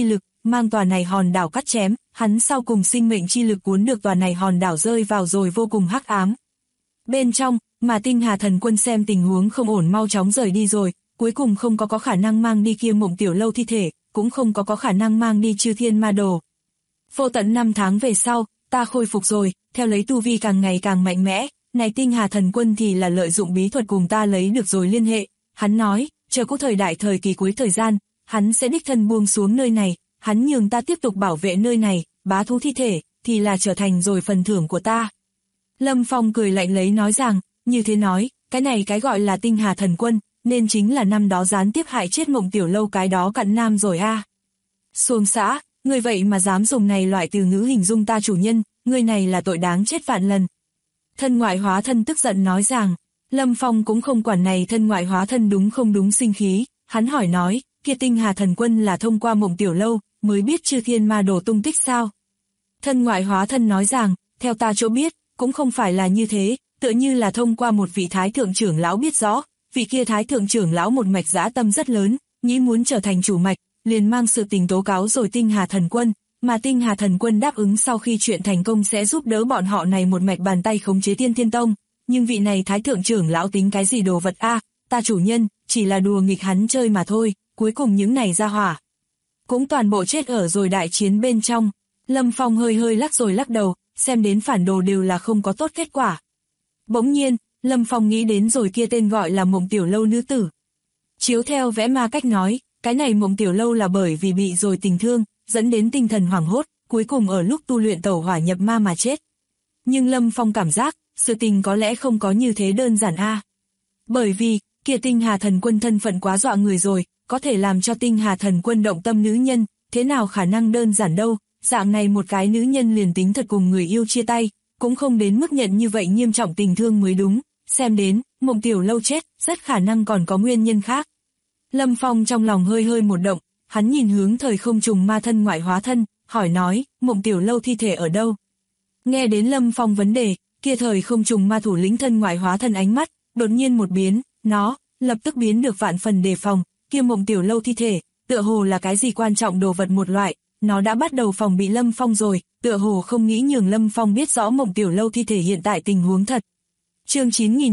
mang tòa này hòn đảo cắt chém, hắn sau cùng sinh mệnh chi lực cuốn được tòa này hòn đảo rơi vào rồi vô cùng hắc ám. Bên trong, mà Tinh Hà Thần Quân xem tình huống không ổn mau chóng rời đi rồi, cuối cùng không có khả năng mang đi kia Mộng Tiểu Lâu thi thể, cũng không có khả năng mang đi Chư Thiên Ma Đồ. Vô tận 5 tháng về sau, ta khôi phục rồi, theo lấy tu vi càng ngày càng mạnh mẽ, này Tinh Hà Thần Quân thì là lợi dụng bí thuật cùng ta lấy được rồi liên hệ, hắn nói, chờ có thời đại thời kỳ cuối thời gian, hắn sẽ đích thân buông xuống nơi này, hắn nhường ta tiếp tục bảo vệ nơi này, bá thú thi thể, thì là trở thành rồi phần thưởng của ta. Lâm Phong cười lạnh lấy nói rằng, như thế nói, cái này cái gọi là Tinh Hà Thần Quân, nên chính là năm đó gián tiếp hại chết Mộng Tiểu Lâu cái đó cặn nam rồi a. Xuồng xã, người vậy mà dám dùng này loại từ ngữ hình dung ta chủ nhân, người này là tội đáng chết vạn lần. Thân ngoại hóa thân tức giận nói rằng, Lâm Phong cũng không quản này thân ngoại hóa thân đúng không đúng sinh khí, hắn hỏi nói, kia Tinh Hà Thần Quân là thông qua Mộng Tiểu Lâu, mới biết Chư Thiên Ma Đồ tung tích sao? Thân ngoại hóa thân nói rằng, theo ta chỗ biết, cũng không phải là như thế, tựa như là thông qua một vị thái thượng trưởng lão biết rõ, vị kia thái thượng trưởng lão một mạch dã tâm rất lớn, nghĩ muốn trở thành chủ mạch, liền mang sự tình tố cáo rồi Tinh Hà Thần Quân, mà Tinh Hà Thần Quân đáp ứng sau khi chuyện thành công sẽ giúp đỡ bọn họ này một mạch bàn tay khống chế Tiên Thiên Tông, nhưng vị này thái thượng trưởng lão tính cái gì đồ vật a, ta chủ nhân, chỉ là đùa nghịch hắn chơi mà thôi, cuối cùng những này ra hỏa cũng toàn bộ chết ở rồi đại chiến bên trong. Lâm Phong hơi hơi lắc rồi lắc đầu, xem đến phản đồ đều là không có tốt kết quả. Bỗng nhiên, Lâm Phong nghĩ đến rồi kia tên gọi là Mộng Tiểu Lâu nữ tử. Chiếu theo vẽ ma cách nói, cái này Mộng Tiểu Lâu là bởi vì bị rồi tình thương, dẫn đến tinh thần hoảng hốt, cuối cùng ở lúc tu luyện tẩu hỏa nhập ma mà chết. Nhưng Lâm Phong cảm giác, sự tình có lẽ không có như thế đơn giản a. Bởi vì, kia Tinh Hà Thần Quân thân phận quá dọa người rồi, có thể làm cho Tinh Hà Thần Quân động tâm nữ nhân, thế nào khả năng đơn giản đâu, dạng này một cái nữ nhân liền tính thật cùng người yêu chia tay, cũng không đến mức nhận như vậy nghiêm trọng tình thương mới đúng, xem đến, Mộng Tiểu Lâu chết, rất khả năng còn có nguyên nhân khác. Lâm Phong trong lòng hơi hơi một động, hắn nhìn hướng thời không trùng ma thân ngoại hóa thân, hỏi nói, Mộng Tiểu Lâu thi thể ở đâu? Nghe đến Lâm Phong vấn đề, kia thời không trùng ma thủ lĩnh thân ngoại hóa thân ánh mắt, đột nhiên một biến, nó, lập tức biến được vạn phần đề phòng, kia Mộng Tiểu Lâu thi thể, tựa hồ là cái gì quan trọng đồ vật một loại, nó đã bắt đầu phòng bị Lâm Phong rồi, tựa hồ không nghĩ nhường Lâm Phong biết rõ Mộng Tiểu Lâu thi thể hiện tại tình huống thật. Chương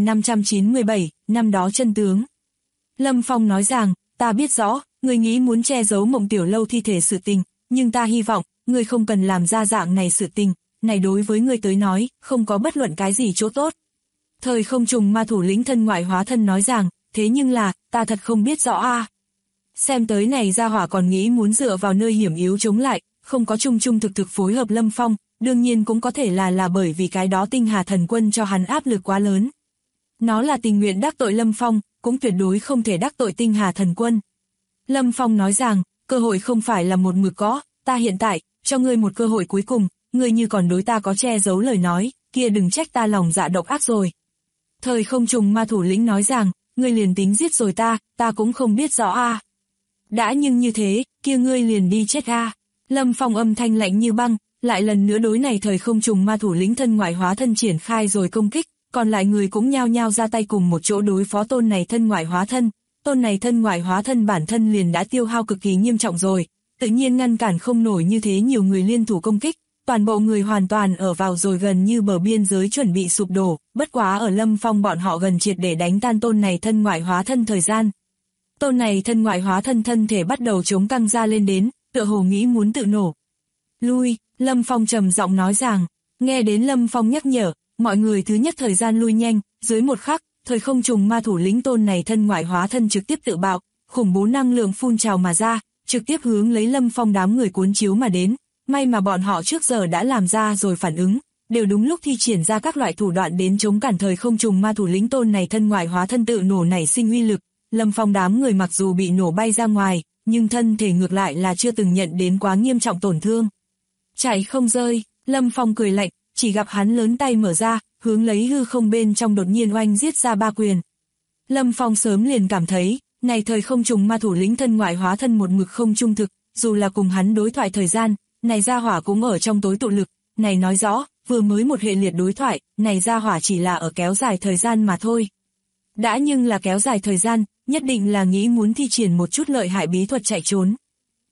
9597, năm đó chân tướng. Lâm Phong nói rằng, ta biết rõ, người nghĩ muốn che giấu Mộng Tiểu Lâu thi thể sự tình, nhưng ta hy vọng, người không cần làm ra dạng này sự tình, này đối với người tới nói, không có bất luận cái gì chỗ tốt. Thời không trùng ma thủ lĩnh thân ngoại hóa thân nói rằng, thế nhưng là, ta thật không biết rõ a. Xem tới này gia hỏa còn nghĩ muốn dựa vào nơi hiểm yếu chống lại, không có chung thực phối hợp Lâm Phong, đương nhiên cũng có thể là bởi vì cái đó Tinh Hà Thần Quân cho hắn áp lực quá lớn. Nó là tình nguyện đắc tội Lâm Phong, cũng tuyệt đối không thể đắc tội Tinh Hà Thần Quân. Lâm Phong nói rằng, cơ hội không phải là một mực có, ta hiện tại, cho ngươi một cơ hội cuối cùng, ngươi như còn đối ta có che giấu lời nói, kia đừng trách ta lòng dạ độc ác rồi. Thời không trùng ma thủ lĩnh nói rằng, ngươi liền tính giết rồi ta cũng không biết rõ a. Đã nhưng như thế, kia ngươi liền đi chết a. Lâm Phong âm thanh lạnh như băng, lại lần nữa đối này thời không trùng ma thủ lĩnh thân ngoại hóa thân triển khai rồi công kích, còn lại người cũng nhao nhao ra tay cùng một chỗ đối phó tôn này thân ngoại hóa thân. Tôn này thân ngoại hóa thân bản thân liền đã tiêu hao cực kỳ nghiêm trọng rồi, tự nhiên ngăn cản không nổi như thế nhiều người liên thủ công kích, toàn bộ người hoàn toàn ở vào rồi gần như bờ biên giới chuẩn bị sụp đổ, bất quá ở Lâm Phong bọn họ gần triệt để đánh tan tôn này thân ngoại hóa thân thời gian. Tôn này thân ngoại hóa thân thân thể bắt đầu chống căng ra lên đến, tựa hồ nghĩ muốn tự nổ. Lui, Lâm Phong trầm giọng nói rằng, nghe đến Lâm Phong nhắc nhở, mọi người thứ nhất thời gian lui nhanh, dưới một khắc, thời không trùng ma thủ lĩnh tôn này thân ngoại hóa thân trực tiếp tự bạo, khủng bố năng lượng phun trào mà ra, trực tiếp hướng lấy Lâm Phong đám người cuốn chiếu mà đến, may mà bọn họ trước giờ đã làm ra rồi phản ứng, đều đúng lúc thi triển ra các loại thủ đoạn đến chống cản thời không trùng ma thủ lĩnh tôn này thân ngoại hóa thân tự nổ nảy sinh uy lực. Lâm Phong đám người mặc dù bị nổ bay ra ngoài, nhưng thân thể ngược lại là chưa từng nhận đến quá nghiêm trọng tổn thương. Chạy không rơi, Lâm Phong cười lạnh, chỉ gặp hắn lớn tay mở ra, hướng lấy hư không bên trong đột nhiên oanh giết ra ba quyền. Lâm Phong sớm liền cảm thấy, này thời không trùng ma thủ lĩnh thân ngoại hóa thân một mực không trung thực, dù là cùng hắn đối thoại thời gian, này gia hỏa cũng ở trong tối tụ lực, này nói rõ, vừa mới một hệ liệt đối thoại, này gia hỏa chỉ là ở kéo dài thời gian mà thôi. Đã nhưng là kéo dài thời gian, nhất định là nghĩ muốn thi triển một chút lợi hại bí thuật chạy trốn.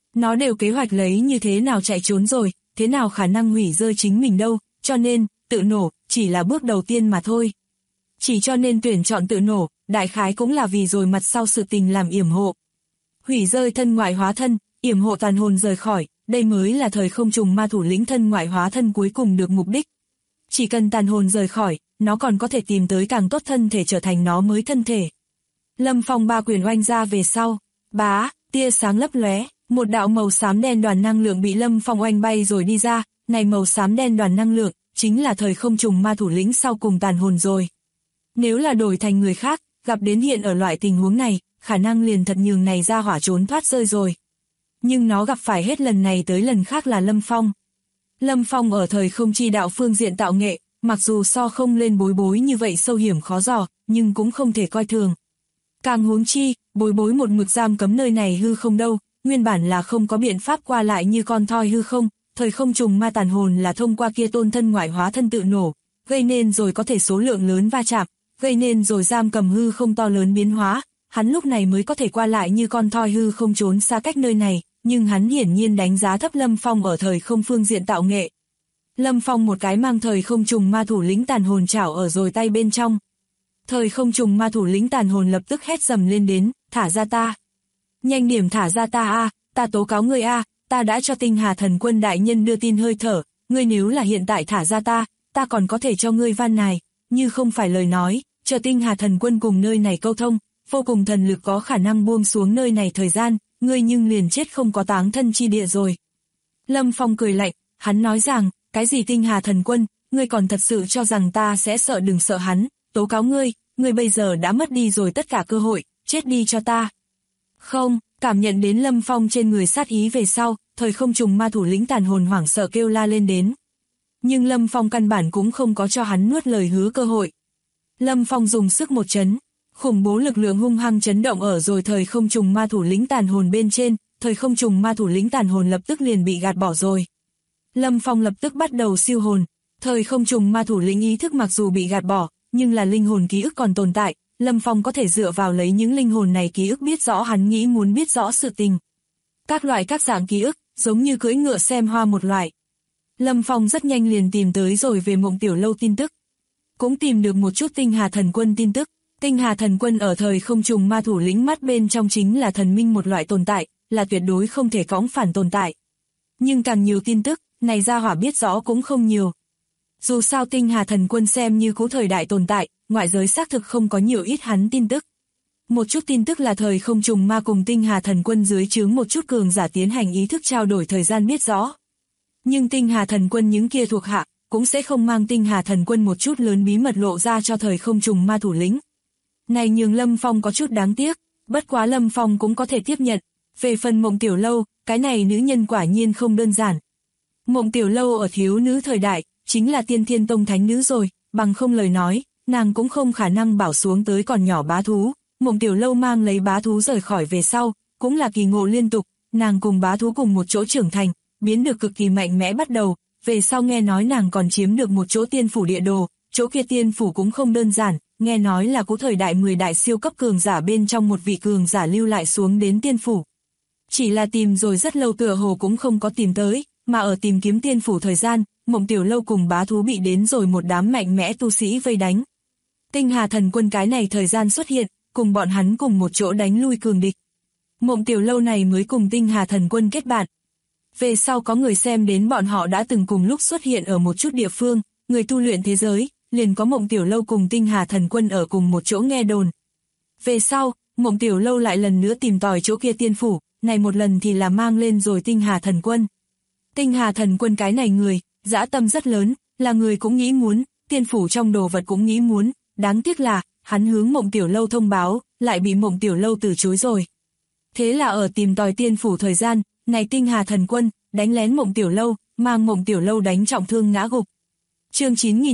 Nó đều kế hoạch lấy như thế nào chạy trốn rồi, thế nào khả năng hủy rơi chính mình đâu, cho nên, tự nổ, chỉ là bước đầu tiên mà thôi. Chỉ cho nên tuyển chọn tự nổ, đại khái cũng là vì rồi mặt sau sự tình làm yểm hộ. Hủy rơi thân ngoại hóa thân, yểm hộ tàn hồn rời khỏi, đây mới là thời không trùng ma thủ lĩnh thân ngoại hóa thân cuối cùng được mục đích. Chỉ cần tàn hồn rời khỏi, nó còn có thể tìm tới càng tốt thân thể trở thành nó mới thân thể. Lâm Phong ba quyền oanh ra về sau, bá, tia sáng lấp lóe, một đạo màu xám đen đoàn năng lượng bị Lâm Phong oanh bay rồi đi ra, này màu xám đen đoàn năng lượng, chính là thời không trùng ma thủ lĩnh sau cùng tàn hồn rồi. Nếu là đổi thành người khác, gặp đến hiện ở loại tình huống này, khả năng liền thật nhường này ra hỏa trốn thoát rơi rồi. Nhưng nó gặp phải hết lần này tới lần khác là Lâm Phong. Lâm Phong ở thời không chi đạo phương diện tạo nghệ, mặc dù so không lên Bối Bối như vậy sâu hiểm khó dò, nhưng cũng không thể coi thường. Càng huống chi, Bối Bối một mực giam cấm nơi này hư không đâu, nguyên bản là không có biện pháp qua lại như con thoi hư không, thời không trùng ma tàn hồn là thông qua kia tôn thân ngoại hóa thân tự nổ, gây nên rồi có thể số lượng lớn va chạm, gây nên rồi giam cầm hư không to lớn biến hóa, hắn lúc này mới có thể qua lại như con thoi hư không trốn xa cách nơi này, nhưng hắn hiển nhiên đánh giá thấp Lâm Phong ở thời không phương diện tạo nghệ. Lâm Phong một cái mang thời không trùng ma thủ lĩnh tàn hồn chảo ở rồi tay bên trong. Thời không trùng ma thủ lĩnh tàn hồn lập tức hét dầm lên đến, thả ra ta. Nhanh điểm thả ra ta a, ta tố cáo ngươi a, ta đã cho Tinh Hà Thần Quân đại nhân đưa tin hơi thở, ngươi nếu là hiện tại thả ra ta còn có thể cho ngươi van này, như không phải lời nói, chờ Tinh Hà Thần Quân cùng nơi này câu thông, vô cùng thần lực có khả năng buông xuống nơi này thời gian, ngươi nhưng liền chết không có táng thân chi địa rồi. Lâm Phong cười lạnh, hắn nói rằng, cái gì Tinh Hà Thần Quân, ngươi còn thật sự cho rằng ta sẽ sợ đừng sợ hắn, tố cáo ngươi bây giờ đã mất đi rồi tất cả cơ hội, chết đi cho ta. Không, cảm nhận đến Lâm Phong trên người sát ý về sau, thời không trùng ma thủ lĩnh tàn hồn hoảng sợ kêu la lên đến. Nhưng Lâm Phong căn bản cũng không có cho hắn nuốt lời hứa cơ hội. Lâm Phong dùng sức một chấn, khủng bố lực lượng hung hăng chấn động ở rồi thời không trùng ma thủ lĩnh tàn hồn bên trên, thời không trùng ma thủ lĩnh tàn hồn lập tức liền bị gạt bỏ rồi. Lâm Phong lập tức bắt đầu siêu hồn, thời không trùng ma thủ lĩnh ý thức mặc dù bị gạt bỏ, nhưng là linh hồn ký ức còn tồn tại, Lâm Phong có thể dựa vào lấy những linh hồn này ký ức biết rõ hắn nghĩ muốn biết rõ sự tình. Các loại các dạng ký ức, giống như cưỡi ngựa xem hoa một loại. Lâm Phong rất nhanh liền tìm tới rồi về Mộng Tiểu Lâu tin tức. Cũng tìm được một chút Tinh Hà Thần Quân tin tức. Tinh Hà Thần Quân ở thời không trùng ma thủ lĩnh mắt bên trong chính là thần minh một loại tồn tại, là tuyệt đối không thể cõng phản tồn tại. Nhưng càng nhiều tin tức, này ra hỏa biết rõ cũng không nhiều. Dù sao Tinh Hà Thần Quân xem như cũ thời đại tồn tại, ngoại giới xác thực không có nhiều ít hắn tin tức. Một chút tin tức là thời không trùng ma cùng Tinh Hà Thần Quân dưới trướng một chút cường giả tiến hành ý thức trao đổi thời gian biết rõ. Nhưng Tinh Hà Thần Quân những kia thuộc hạ, cũng sẽ không mang Tinh Hà Thần Quân một chút lớn bí mật lộ ra cho thời không trùng ma thủ lĩnh. Này nhường Lâm Phong có chút đáng tiếc, bất quá Lâm Phong cũng có thể tiếp nhận. Về phần Mộng Tiểu Lâu, cái này nữ nhân quả nhiên không đơn giản. Mộng Tiểu Lâu ở thiếu nữ thời đại, chính là Tiên Thiên Tông thánh nữ rồi, bằng không lời nói, nàng cũng không khả năng bảo xuống tới còn nhỏ bá thú. Mộng Tiểu Lâu mang lấy bá thú rời khỏi về sau, cũng là kỳ ngộ liên tục, nàng cùng bá thú cùng một chỗ trưởng thành, biến được cực kỳ mạnh mẽ bắt đầu, về sau nghe nói nàng còn chiếm được một chỗ tiên phủ địa đồ, chỗ kia tiên phủ cũng không đơn giản, nghe nói là cũ thời đại 10 đại siêu cấp cường giả bên trong một vị cường giả lưu lại xuống đến tiên phủ. Chỉ là tìm rồi rất lâu tựa hồ cũng không có tìm tới, mà ở tìm kiếm tiên phủ thời gian, Mộng Tiểu Lâu cùng bá thú bị đến rồi một đám mạnh mẽ tu sĩ vây đánh. Tinh Hà Thần Quân cái này thời gian xuất hiện, cùng bọn hắn cùng một chỗ đánh lui cường địch. Mộng Tiểu Lâu này mới cùng Tinh Hà Thần Quân kết bạn. Về sau có người xem đến bọn họ đã từng cùng lúc xuất hiện ở một chút địa phương, người tu luyện thế giới, liền có Mộng Tiểu Lâu cùng Tinh Hà Thần Quân ở cùng một chỗ nghe đồn. Về sau, Mộng Tiểu Lâu lại lần nữa tìm tòi chỗ kia tiên phủ, này một lần thì là mang lên rồi Tinh Hà Thần Quân. Tinh Hà Thần Quân cái này người, dã tâm rất lớn, là người cũng nghĩ muốn, tiên phủ trong đồ vật cũng nghĩ muốn, đáng tiếc là, hắn hướng Mộng Tiểu Lâu thông báo, lại bị Mộng Tiểu Lâu từ chối rồi. Thế là ở tìm tòi tiên phủ thời gian, này Tinh Hà Thần Quân, đánh lén Mộng Tiểu Lâu, mang Mộng Tiểu Lâu đánh trọng thương ngã gục. Chương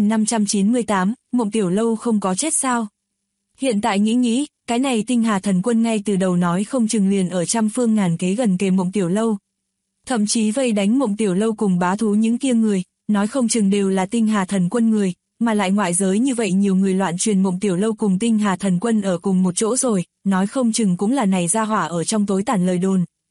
9598, Mộng Tiểu Lâu không có chết sao? Hiện tại nghĩ, cái này Tinh Hà Thần Quân ngay từ đầu nói không chừng liền ở trăm phương ngàn kế gần kề Mộng Tiểu Lâu. Thậm chí vây đánh Mộng Tiểu Lâu cùng bá thú những kia người, nói không chừng đều là Tinh Hà Thần Quân người, mà lại ngoại giới như vậy nhiều người loạn truyền Mộng Tiểu Lâu cùng Tinh Hà Thần Quân ở cùng một chỗ rồi, nói không chừng cũng là này ra hỏa ở trong tối tản lời đồn.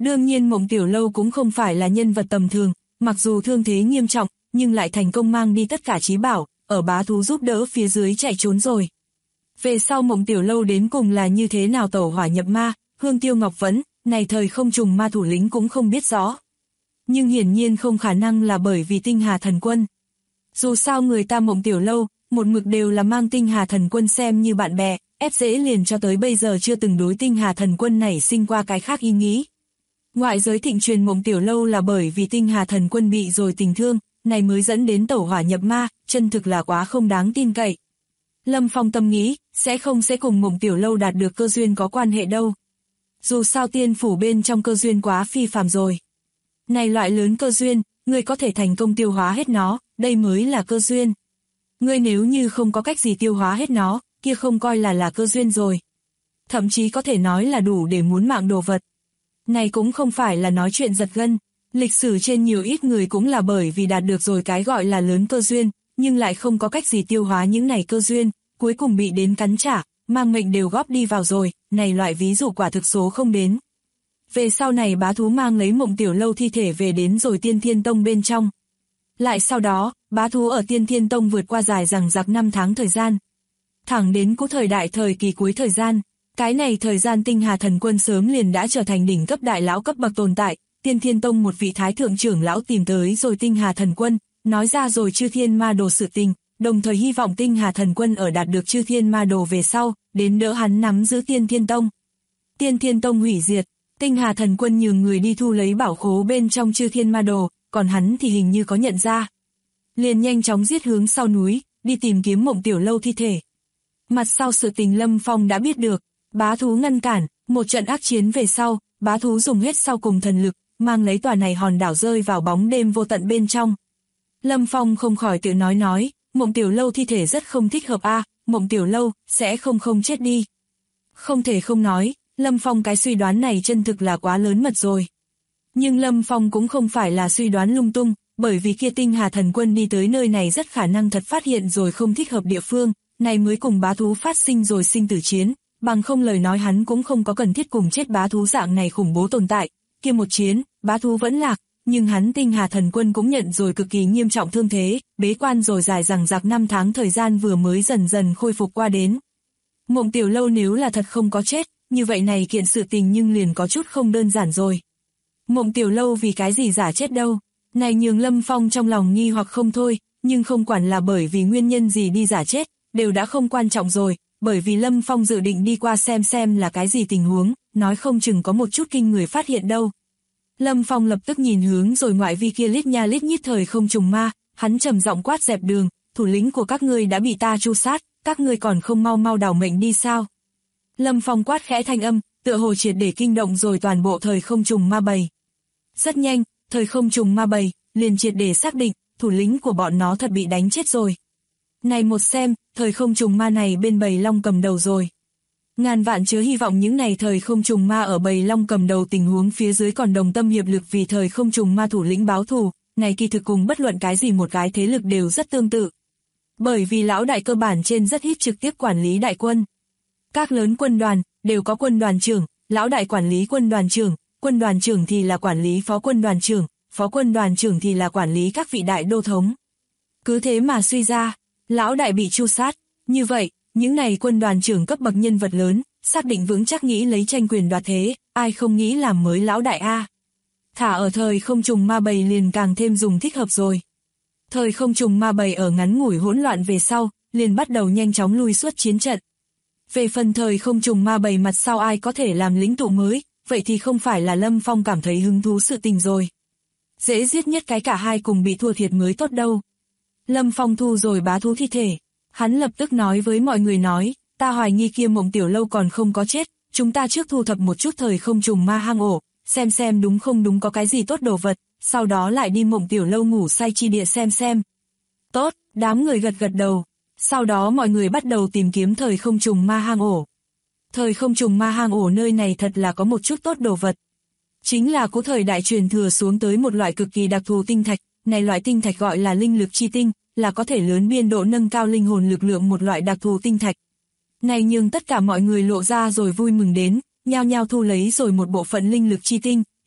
Đương nhiên Mộng Tiểu Lâu cũng không phải là nhân vật tầm thường, mặc dù thương thế nghiêm trọng, nhưng lại thành công mang đi tất cả trí bảo, ở bá thú giúp đỡ phía dưới chạy trốn rồi. Về sau Mộng Tiểu Lâu đến cùng là như thế nào tẩu hỏa nhập ma, Hương Tiêu Ngọc Vẫn, này thời không trùng ma thủ lĩnh cũng không biết rõ. Nhưng hiển nhiên không khả năng là bởi vì Tinh Hà Thần Quân. Dù sao người ta Mộng Tiểu Lâu, một mực đều là mang Tinh Hà Thần Quân xem như bạn bè, ép dễ liền cho tới bây giờ chưa từng đối Tinh Hà Thần Quân nảy sinh qua cái khác ý nghĩ. Ngoại giới thịnh truyền Mộng Tiểu Lâu là bởi vì Tinh Hà Thần Quân bị rồi tình thương, này mới dẫn đến tẩu hỏa nhập ma, chân thực là quá không đáng tin cậy. Lâm Phong tâm nghĩ, sẽ cùng Mộng Tiểu Lâu đạt được cơ duyên có quan hệ đâu. Dù sao tiên phủ bên trong cơ duyên quá phi phàm rồi. Này loại lớn cơ duyên, ngươi có thể thành công tiêu hóa hết nó, đây mới là cơ duyên. Ngươi nếu như không có cách gì tiêu hóa hết nó, kia không coi là cơ duyên rồi. Thậm chí có thể nói là đủ để muốn mạng đồ vật. Này cũng không phải là nói chuyện giật gân, lịch sử trên nhiều ít người cũng là bởi vì đạt được rồi cái gọi là lớn cơ duyên, nhưng lại không có cách gì tiêu hóa những này cơ duyên, cuối cùng bị đến cắn trả, mang mệnh đều góp đi vào rồi, này loại ví dụ quả thực số không đến. Về sau này bá thú mang lấy Mộng Tiểu Lâu thi thể về đến rồi Tiên Thiên Tông bên trong. Lại sau đó, bá thú ở Tiên Thiên Tông vượt qua dài dằng dặc 5 tháng thời gian. Thẳng đến cũ thời đại thời kỳ cuối thời gian, cái này thời gian Tinh Hà Thần Quân sớm liền đã trở thành đỉnh cấp đại lão cấp bậc tồn tại, Tiên Thiên Tông một vị thái thượng trưởng lão tìm tới rồi Tinh Hà Thần Quân, nói ra rồi Chư Thiên Ma Đồ sự tình, đồng thời hy vọng Tinh Hà Thần Quân ở đạt được Chư Thiên Ma Đồ về sau, đến đỡ hắn nắm giữ Tiên Thiên Tông. Tiên Thiên Tông hủy diệt, Tinh Hà Thần Quân nhường người đi thu lấy bảo khố bên trong Chư Thiên Ma Đồ, còn hắn thì hình như có nhận ra. Liền nhanh chóng giết hướng sau núi, đi tìm kiếm Mộng Tiểu Lâu thi thể. Mặt sau sự tình Lâm Phong đã biết được, bá thú ngăn cản, một trận ác chiến về sau, bá thú dùng hết sau cùng thần lực, mang lấy tòa này hòn đảo rơi vào bóng đêm vô tận bên trong. Lâm Phong không khỏi tự nói, Mộng Tiểu Lâu thi thể rất không thích hợp a, Mộng Tiểu Lâu sẽ không chết đi. Không thể không nói, Lâm Phong cái suy đoán này chân thực là quá lớn mật rồi. Nhưng Lâm Phong cũng không phải là suy đoán lung tung, bởi vì kia Tinh Hà Thần Quân đi tới nơi này rất khả năng thật phát hiện rồi không thích hợp địa phương, này mới cùng bá thú phát sinh rồi sinh tử chiến, bằng không lời nói hắn cũng không có cần thiết cùng chết bá thú dạng này khủng bố tồn tại, kia một chiến, bá thú vẫn lạc, nhưng hắn Tinh Hà Thần Quân cũng nhận rồi cực kỳ nghiêm trọng thương thế, bế quan rồi dài dằng dặc 5 tháng thời gian vừa mới dần dần khôi phục qua đến. Mộng Tiểu Lâu nếu là thật không có chết, như vậy này kiện sự tình nhưng liền có chút không đơn giản rồi. Mộng Tiểu Lâu vì cái gì giả chết đâu, này nhường Lâm Phong trong lòng nghi hoặc không thôi, nhưng không quản là bởi vì nguyên nhân gì đi giả chết, đều đã không quan trọng rồi, bởi vì Lâm Phong dự định đi qua xem là cái gì tình huống, nói không chừng có một chút kinh người phát hiện đâu. Lâm Phong lập tức nhìn hướng rồi ngoại vi kia lít nha lít nhít thời không trùng ma, hắn trầm giọng quát dẹp đường, thủ lĩnh của các ngươi đã bị ta tru sát, các ngươi còn không mau đào mệnh đi sao? Lâm Phong quát khẽ thanh âm, tựa hồ triệt để kinh động rồi toàn bộ thời không trùng ma bầy. Rất nhanh, thời không trùng ma bầy liền triệt để xác định, thủ lĩnh của bọn nó thật bị đánh chết rồi. Này một xem, thời không trùng ma này bên bầy long cầm đầu rồi. Ngàn vạn chớ hy vọng những này thời không trùng ma ở bầy long cầm đầu tình huống phía dưới còn đồng tâm hiệp lực vì thời không trùng ma thủ lĩnh báo thù, này kỳ thực cùng bất luận cái gì một cái thế lực đều rất tương tự. Bởi vì lão đại cơ bản trên rất ít trực tiếp quản lý đại quân. Các lớn quân đoàn đều có quân đoàn trưởng, lão đại quản lý quân đoàn trưởng thì là quản lý phó quân đoàn trưởng thì là quản lý các vị đại đô thống. Cứ thế mà suy ra, lão đại bị tru sát, như vậy, những này quân đoàn trưởng cấp bậc nhân vật lớn, xác định vững chắc nghĩ lấy tranh quyền đoạt thế, ai không nghĩ làm mới lão đại a. Thả ở thời không trùng ma bầy liền càng thêm dùng thích hợp rồi. Thời không trùng ma bầy ở ngắn ngủi hỗn loạn về sau, liền bắt đầu nhanh chóng lui suốt chiến trận. Về phần thời không trùng ma bầy mặt sau ai có thể làm lĩnh tụ mới, vậy thì không phải là Lâm Phong cảm thấy hứng thú sự tình rồi. Dễ giết nhất cái cả hai cùng bị thua thiệt mới tốt đâu. Lâm Phong thu rồi bá thú thi thể. Hắn lập tức nói với mọi người nói, ta hoài nghi kia Mộng Tiểu Lâu còn không có chết, chúng ta trước thu thập một chút thời không trùng ma hang ổ, xem đúng không đúng có cái gì tốt đồ vật, sau đó lại đi Mộng Tiểu Lâu ngủ say chi địa xem. Tốt, đám người gật đầu. Sau đó mọi người bắt đầu tìm kiếm thời không trùng ma hang ổ. Thời không trùng ma hang ổ nơi này thật là có một chút tốt đồ vật. Chính là cũ thời đại truyền thừa xuống tới một loại cực kỳ đặc thù tinh thạch, này loại tinh thạch gọi là linh lực chi tinh, là có thể lớn biên độ nâng cao linh hồn lực lượng một loại đặc thù tinh thạch. Này nhưng tất cả mọi người lộ ra rồi vui mừng đến, nhao nhao thu lấy rồi một bộ phận linh lực chi tinh,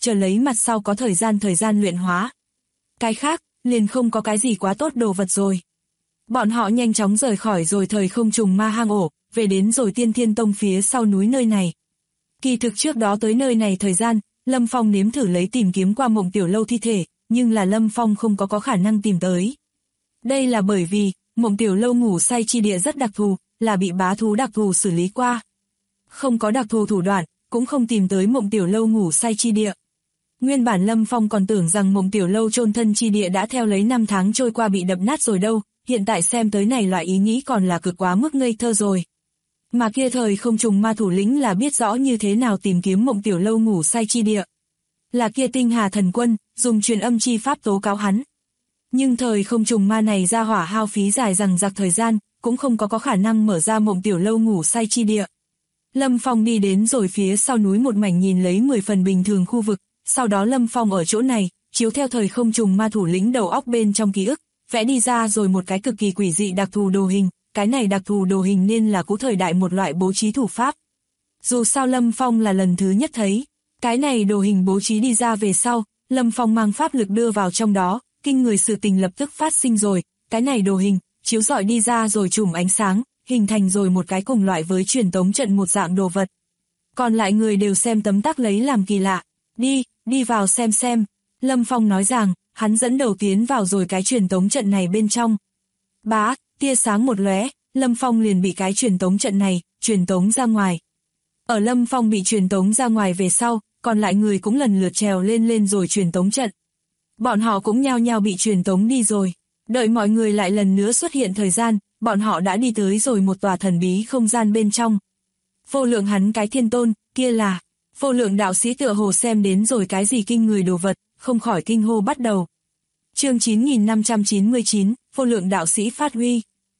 chờ lấy mặt sau có thời gian luyện hóa. Cái khác, liền không có cái gì quá tốt đồ vật rồi. Bọn họ nhanh chóng rời khỏi rồi thời không trùng ma hang ổ, về đến rồi Tiên Thiên Tông phía sau núi nơi này. Kỳ thực trước đó tới nơi này thời gian, Lâm Phong nếm thử lấy tìm kiếm qua Mộng Tiểu Lâu thi thể, nhưng là Lâm Phong không có khả năng tìm tới. Đây là bởi vì, Mộng Tiểu Lâu ngủ say chi địa rất đặc thù, là bị bá thú đặc thù xử lý qua. Không có đặc thù thủ đoạn, cũng không tìm tới Mộng Tiểu Lâu ngủ say chi địa. Nguyên bản Lâm Phong còn tưởng rằng Mộng Tiểu Lâu chôn thân chi địa đã theo lấy năm tháng trôi qua bị đập nát rồi đâu, hiện tại xem tới này loại ý nghĩ còn là cực quá mức ngây thơ rồi. Mà kia thời không trùng ma thủ lĩnh là biết rõ như thế nào tìm kiếm Mộng Tiểu Lâu ngủ say chi địa. Là kia Tinh Hà Thần Quân, dùng truyền âm chi pháp tố cáo hắn. Nhưng thời không trùng ma này ra hỏa hao phí dài dằng dặc thời gian, cũng không có khả năng mở ra Mộng Tiểu Lâu ngủ say chi địa. Lâm Phong đi đến rồi phía sau núi một mảnh nhìn lấy 10 phần bình thường khu vực, sau đó Lâm Phong ở chỗ này, chiếu theo thời không trùng ma thủ lĩnh đầu óc bên trong ký ức, vẽ đi ra rồi một cái cực kỳ quỷ dị đặc thù đồ hình, cái này đặc thù đồ hình nên là cũ thời đại một loại bố trí thủ pháp. Dù sao Lâm Phong là lần thứ nhất thấy, cái này đồ hình bố trí đi ra về sau, Lâm Phong mang pháp lực đưa vào trong đó, kinh người sự tình lập tức phát sinh rồi, cái này đồ hình, chiếu rọi đi ra rồi chùm ánh sáng, hình thành rồi một cái cùng loại với truyền tống trận một dạng đồ vật. Còn lại người đều xem tấm tắc lấy làm kỳ lạ, đi vào xem. Lâm Phong nói rằng, hắn dẫn đầu tiến vào rồi cái truyền tống trận này bên trong. Bá, tia sáng một lóe, Lâm Phong liền bị cái truyền tống trận này, truyền tống ra ngoài. Ở Lâm Phong bị truyền tống ra ngoài về sau, còn lại người cũng lần lượt trèo lên rồi truyền tống trận. Bọn họ cũng nhao nhao bị truyền tống đi rồi. Đợi mọi người lại lần nữa xuất hiện thời gian, bọn họ đã đi tới rồi một tòa thần bí không gian bên trong. Vô Lượng hắn cái thiên tôn, kia là... Vô Lượng đạo sĩ tựa hồ xem đến rồi cái gì kinh người đồ vật, không khỏi kinh hô bắt đầu. Chương 9599, Vô Lượng đạo sĩ phát huy.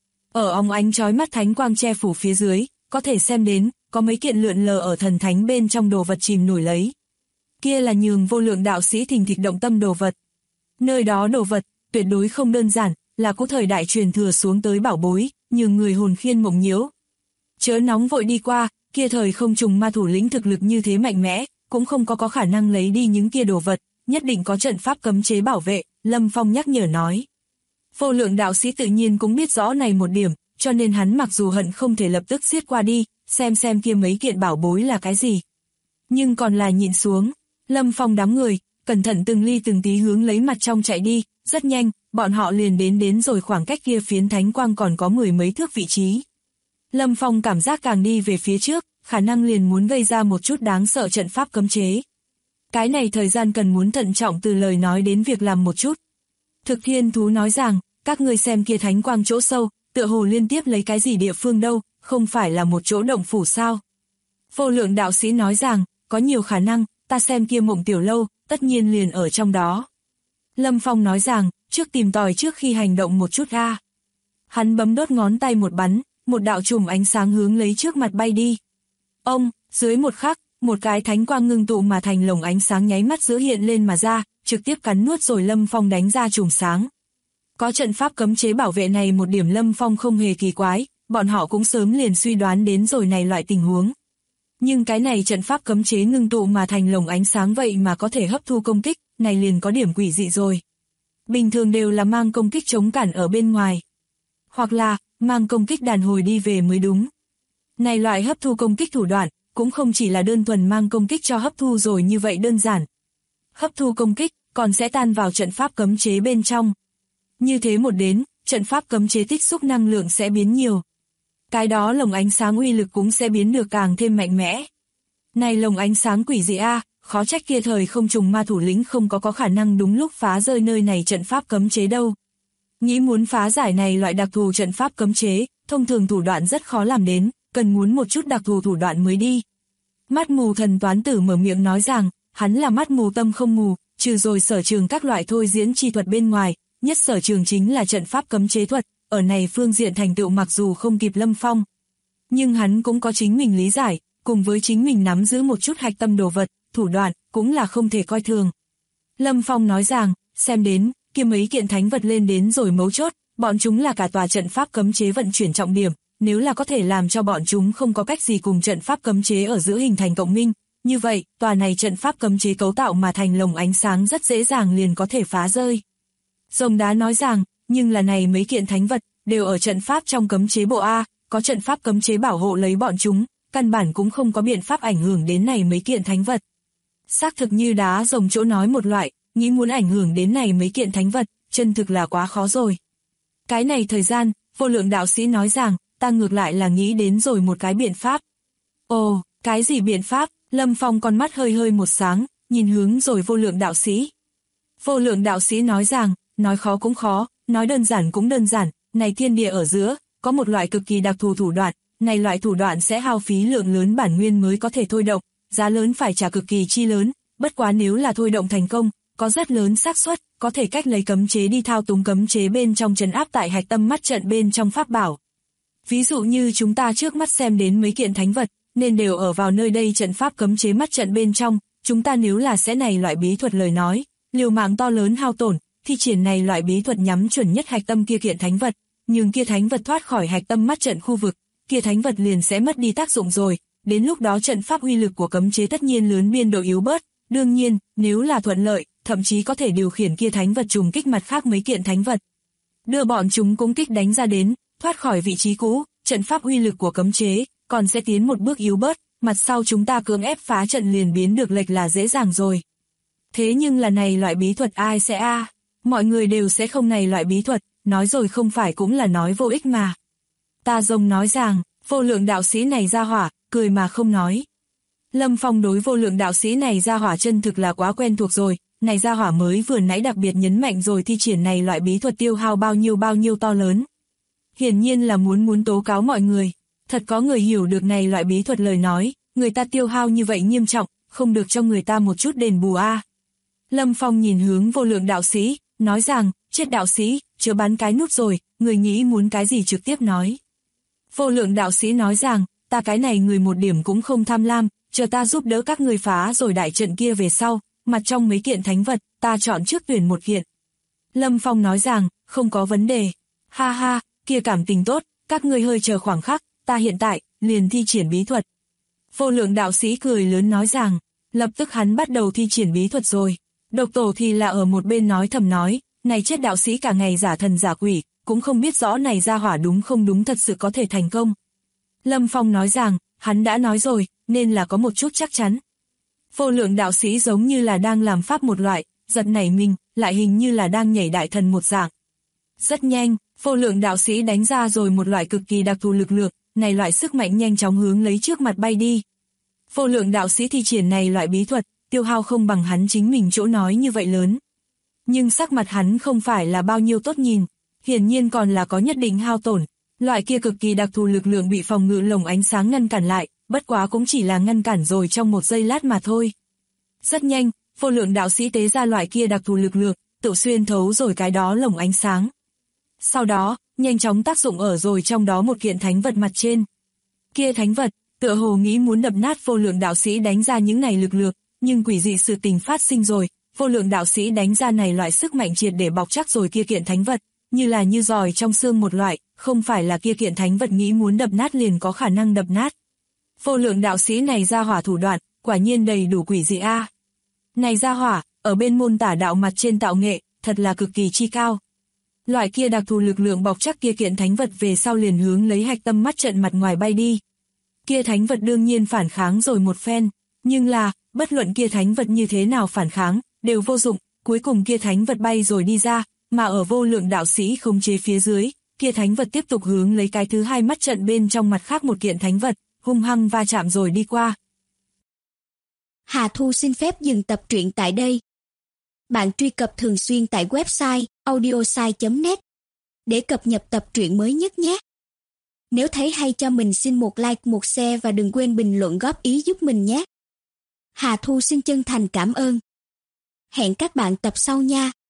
Ở óng ánh chói mắt thánh quang che phủ phía dưới, có thể xem đến, có mấy kiện lượn lờ ở thần thánh bên trong đồ vật chìm nổi lấy. Kia là nhường Vô Lượng đạo sĩ thình thịch động tâm đồ vật. Nơi đó đồ vật, tuyệt đối không đơn giản, là có thời đại truyền thừa xuống tới bảo bối, nhường người hồn khiên mộng nhiễu. Chớ nóng vội đi qua, kia thời không trùng ma thủ lĩnh thực lực như thế mạnh mẽ, cũng không có khả năng lấy đi những kia đồ vật, nhất định có trận pháp cấm chế bảo vệ, Lâm Phong nhắc nhở nói. Vô Lượng đạo sĩ tự nhiên cũng biết rõ này một điểm, cho nên hắn mặc dù hận không thể lập tức giết qua đi, xem kia mấy kiện bảo bối là cái gì. Nhưng còn là nhịn xuống, Lâm Phong đám người, cẩn thận từng ly từng tí hướng lấy mặt trong chạy đi, rất nhanh, bọn họ liền đến rồi khoảng cách kia phiến thánh quang còn có 10 mấy thước vị trí. Lâm Phong cảm giác càng đi về phía trước, khả năng liền muốn gây ra một chút đáng sợ trận pháp cấm chế. Cái này thời gian cần muốn thận trọng từ lời nói đến việc làm một chút. Thực Thiên Thú nói rằng, các ngươi xem kia thánh quang chỗ sâu, tựa hồ liên tiếp lấy cái gì địa phương đâu, không phải là một chỗ động phủ sao. Vô Lượng đạo sĩ nói rằng, có nhiều khả năng, ta xem kia Mộng Tiểu Lâu, tất nhiên liền ở trong đó. Lâm Phong nói rằng, trước tìm tòi trước khi hành động một chút a. Hắn bấm đốt ngón tay một bắn, một đạo chùm ánh sáng hướng lấy trước mặt bay đi. Ông, dưới một khắc, một cái thánh quang ngưng tụ mà thành lồng ánh sáng nháy mắt giữa hiện lên mà ra, trực tiếp cắn nuốt rồi Lâm Phong đánh ra chùm sáng. Có trận pháp cấm chế bảo vệ này một điểm Lâm Phong không hề kỳ quái, bọn họ cũng sớm liền suy đoán đến rồi này loại tình huống. Nhưng cái này trận pháp cấm chế ngưng tụ mà thành lồng ánh sáng vậy mà có thể hấp thu công kích, này liền có điểm quỷ dị rồi. Bình thường đều là mang công kích chống cản ở bên ngoài. Hoặc là, mang công kích đàn hồi đi về mới đúng. Này loại hấp thu công kích thủ đoạn, cũng không chỉ là đơn thuần mang công kích cho hấp thu rồi như vậy đơn giản. Hấp thu công kích, còn sẽ tan vào trận pháp cấm chế bên trong. Như thế một đến, trận pháp cấm chế tích xúc năng lượng sẽ biến nhiều. Cái đó lồng ánh sáng uy lực cũng sẽ biến được càng thêm mạnh mẽ. Này lồng ánh sáng quỷ dị a, khó trách kia thời không trùng ma thủ lĩnh không có khả năng đúng lúc phá rơi nơi này trận pháp cấm chế đâu. Nghĩ muốn phá giải này loại đặc thù trận pháp cấm chế, thông thường thủ đoạn rất khó làm đến, cần muốn một chút đặc thù thủ đoạn mới đi. Mắt mù thần toán tử mở miệng nói rằng, hắn là mắt mù tâm không mù, trừ rồi sở trường các loại thôi diễn chi thuật bên ngoài, nhất sở trường chính là trận pháp cấm chế thuật, ở này phương diện thành tựu mặc dù không kịp Lâm Phong. Nhưng hắn cũng có chính mình lý giải, cùng với chính mình nắm giữ một chút hạch tâm đồ vật, thủ đoạn, cũng là không thể coi thường. Lâm Phong nói rằng, xem đến, kia mấy kiện thánh vật lên đến rồi mấu chốt, bọn chúng là cả tòa trận pháp cấm chế vận chuyển trọng điểm, nếu là có thể làm cho bọn chúng không có cách gì cùng trận pháp cấm chế ở giữa hình thành cộng minh, như vậy, tòa này trận pháp cấm chế cấu tạo mà thành lồng ánh sáng rất dễ dàng liền có thể phá rơi. Rồng đá nói rằng, nhưng là này mấy kiện thánh vật, đều ở trận pháp trong cấm chế bộ A, có trận pháp cấm chế bảo hộ lấy bọn chúng, căn bản cũng không có biện pháp ảnh hưởng đến này mấy kiện thánh vật. Xác thực như đá rồng chỗ nói một loại, nghĩ muốn ảnh hưởng đến này mấy kiện thánh vật, chân thực là quá khó rồi. Cái này thời gian, Vô Lượng đạo sĩ nói rằng, ta ngược lại là nghĩ đến rồi một cái biện pháp. Ồ, cái gì biện pháp? Lâm Phong con mắt hơi hơi một sáng, nhìn hướng rồi Vô Lượng đạo sĩ. Vô Lượng đạo sĩ nói rằng, nói khó cũng khó, nói đơn giản cũng đơn giản, này thiên địa ở giữa, có một loại cực kỳ đặc thù thủ đoạn, này loại thủ đoạn sẽ hao phí lượng lớn bản nguyên mới có thể thôi động, giá lớn phải trả cực kỳ chi lớn, bất quá nếu là thôi động thành công, có rất lớn xác suất có thể cách lấy cấm chế đi thao túng cấm chế bên trong trấn áp tại hạch tâm mắt trận bên trong pháp bảo. Ví dụ như chúng ta trước mắt xem đến mấy kiện thánh vật, nên đều ở vào nơi đây trận pháp cấm chế mắt trận bên trong, chúng ta nếu là sẽ này loại bí thuật lời nói, liều mạng to lớn hao tổn, thi triển này loại bí thuật nhắm chuẩn nhất hạch tâm kia kiện thánh vật, nhưng kia thánh vật thoát khỏi hạch tâm mắt trận khu vực, kia thánh vật liền sẽ mất đi tác dụng rồi, đến lúc đó trận pháp uy lực của cấm chế tất nhiên lớn biên độ yếu bớt, đương nhiên, nếu là thuận lợi, thậm chí có thể điều khiển kia thánh vật trùng kích mặt khác mấy kiện thánh vật. Đưa bọn chúng cũng kích đánh ra đến, thoát khỏi vị trí cũ, trận pháp uy lực của cấm chế, còn sẽ tiến một bước yếu bớt, mặt sau chúng ta cưỡng ép phá trận liền biến được lệch là dễ dàng rồi. Thế nhưng là này loại bí thuật ai sẽ mọi người đều sẽ không này loại bí thuật, nói rồi không phải cũng là nói vô ích mà. Ta rồng nói rằng, Vô Lượng đạo sĩ này ra hỏa, cười mà không nói. Lâm Phong đối Vô Lượng đạo sĩ này ra hỏa chân thực là quá quen thuộc rồi, này ra hỏa mới vừa nãy đặc biệt nhấn mạnh rồi thi triển này loại bí thuật tiêu hao bao nhiêu to lớn. Hiển nhiên là muốn tố cáo mọi người, thật có người hiểu được này loại bí thuật lời nói, người ta tiêu hao như vậy nghiêm trọng, không được cho người ta một chút đền bù Lâm Phong nhìn hướng Vô Lượng đạo sĩ, nói rằng, chết đạo sĩ, chớ bắn cái nút rồi, người nghĩ muốn cái gì trực tiếp nói. Vô Lượng đạo sĩ nói rằng, ta cái này người một điểm cũng không tham lam, chờ ta giúp đỡ các người phá rồi đại trận kia về sau, mặt trong mấy kiện thánh vật, ta chọn trước tuyển một kiện. Lâm Phong nói rằng, không có vấn đề. Ha ha, kia cảm tình tốt, các ngươi hơi chờ khoảng khắc, ta hiện tại, liền thi triển bí thuật. Vô Lượng đạo sĩ cười lớn nói rằng, lập tức hắn bắt đầu thi triển bí thuật rồi. Độc Tổ thì là ở một bên nói thầm nói, này chết đạo sĩ cả ngày giả thần giả quỷ, cũng không biết rõ này ra hỏa đúng không đúng thật sự có thể thành công. Lâm Phong nói rằng, hắn đã nói rồi, nên là có một chút chắc chắn. Vô Lượng đạo sĩ giống như là đang làm pháp một loại, giật nảy mình, lại hình như là đang nhảy đại thần một dạng. Rất nhanh, Vô Lượng đạo sĩ đánh ra rồi một loại cực kỳ đặc thù lực lượng, này loại sức mạnh nhanh chóng hướng lấy trước mặt bay đi. Vô Lượng đạo sĩ thi triển này loại bí thuật, tiêu hao không bằng hắn chính mình chỗ nói như vậy lớn. Nhưng sắc mặt hắn không phải là bao nhiêu tốt nhìn, hiển nhiên còn là có nhất định hao tổn. Loại kia cực kỳ đặc thù lực lượng bị phòng ngự lồng ánh sáng ngăn cản lại, bất quá cũng chỉ là ngăn cản rồi trong một giây lát mà thôi. Rất nhanh, Vô Lượng đạo sĩ tế ra loại kia đặc thù lực lượng, tự xuyên thấu rồi cái đó lồng ánh sáng. Sau đó, nhanh chóng tác dụng ở rồi trong đó một kiện thánh vật mặt trên. Kia thánh vật, tựa hồ nghĩ muốn đập nát Vô Lượng đạo sĩ đánh ra những này lực lượng, nhưng quỷ dị sự tình phát sinh rồi, Vô Lượng đạo sĩ đánh ra này loại sức mạnh triệt để bọc chắc rồi kia kiện thánh vật, như là như giòi trong xương một loại, không phải là kia kiện thánh vật nghĩ muốn đập nát liền có khả năng đập nát. Vô Lượng đạo sĩ này ra hỏa thủ đoạn, quả nhiên đầy đủ quỷ dị Này ra hỏa, ở bên môn tả đạo mặt trên tạo nghệ, thật là cực kỳ chi cao. Loại kia đặc thù lực lượng bọc chắc kia kiện thánh vật về sau liền hướng lấy hạch tâm mắt trận mặt ngoài bay đi. Kia thánh vật đương nhiên phản kháng rồi một phen, nhưng là, bất luận kia thánh vật như thế nào phản kháng, đều vô dụng, cuối cùng kia thánh vật bay rồi đi ra, mà ở Vô Lượng đạo sĩ khống chế phía dưới, kia thánh vật tiếp tục hướng lấy cái thứ hai mắt trận bên trong mặt khác một kiện thánh vật, hung hăng va chạm rồi đi qua. Hà Thu xin phép dừng tập truyện tại đây. Bạn truy cập thường xuyên tại website audiosai.net để cập nhật tập truyện mới nhất nhé. Nếu thấy hay cho mình xin một like, một share và đừng quên bình luận góp ý giúp mình nhé. Hà Thu xin chân thành cảm ơn. Hẹn các bạn tập sau nha.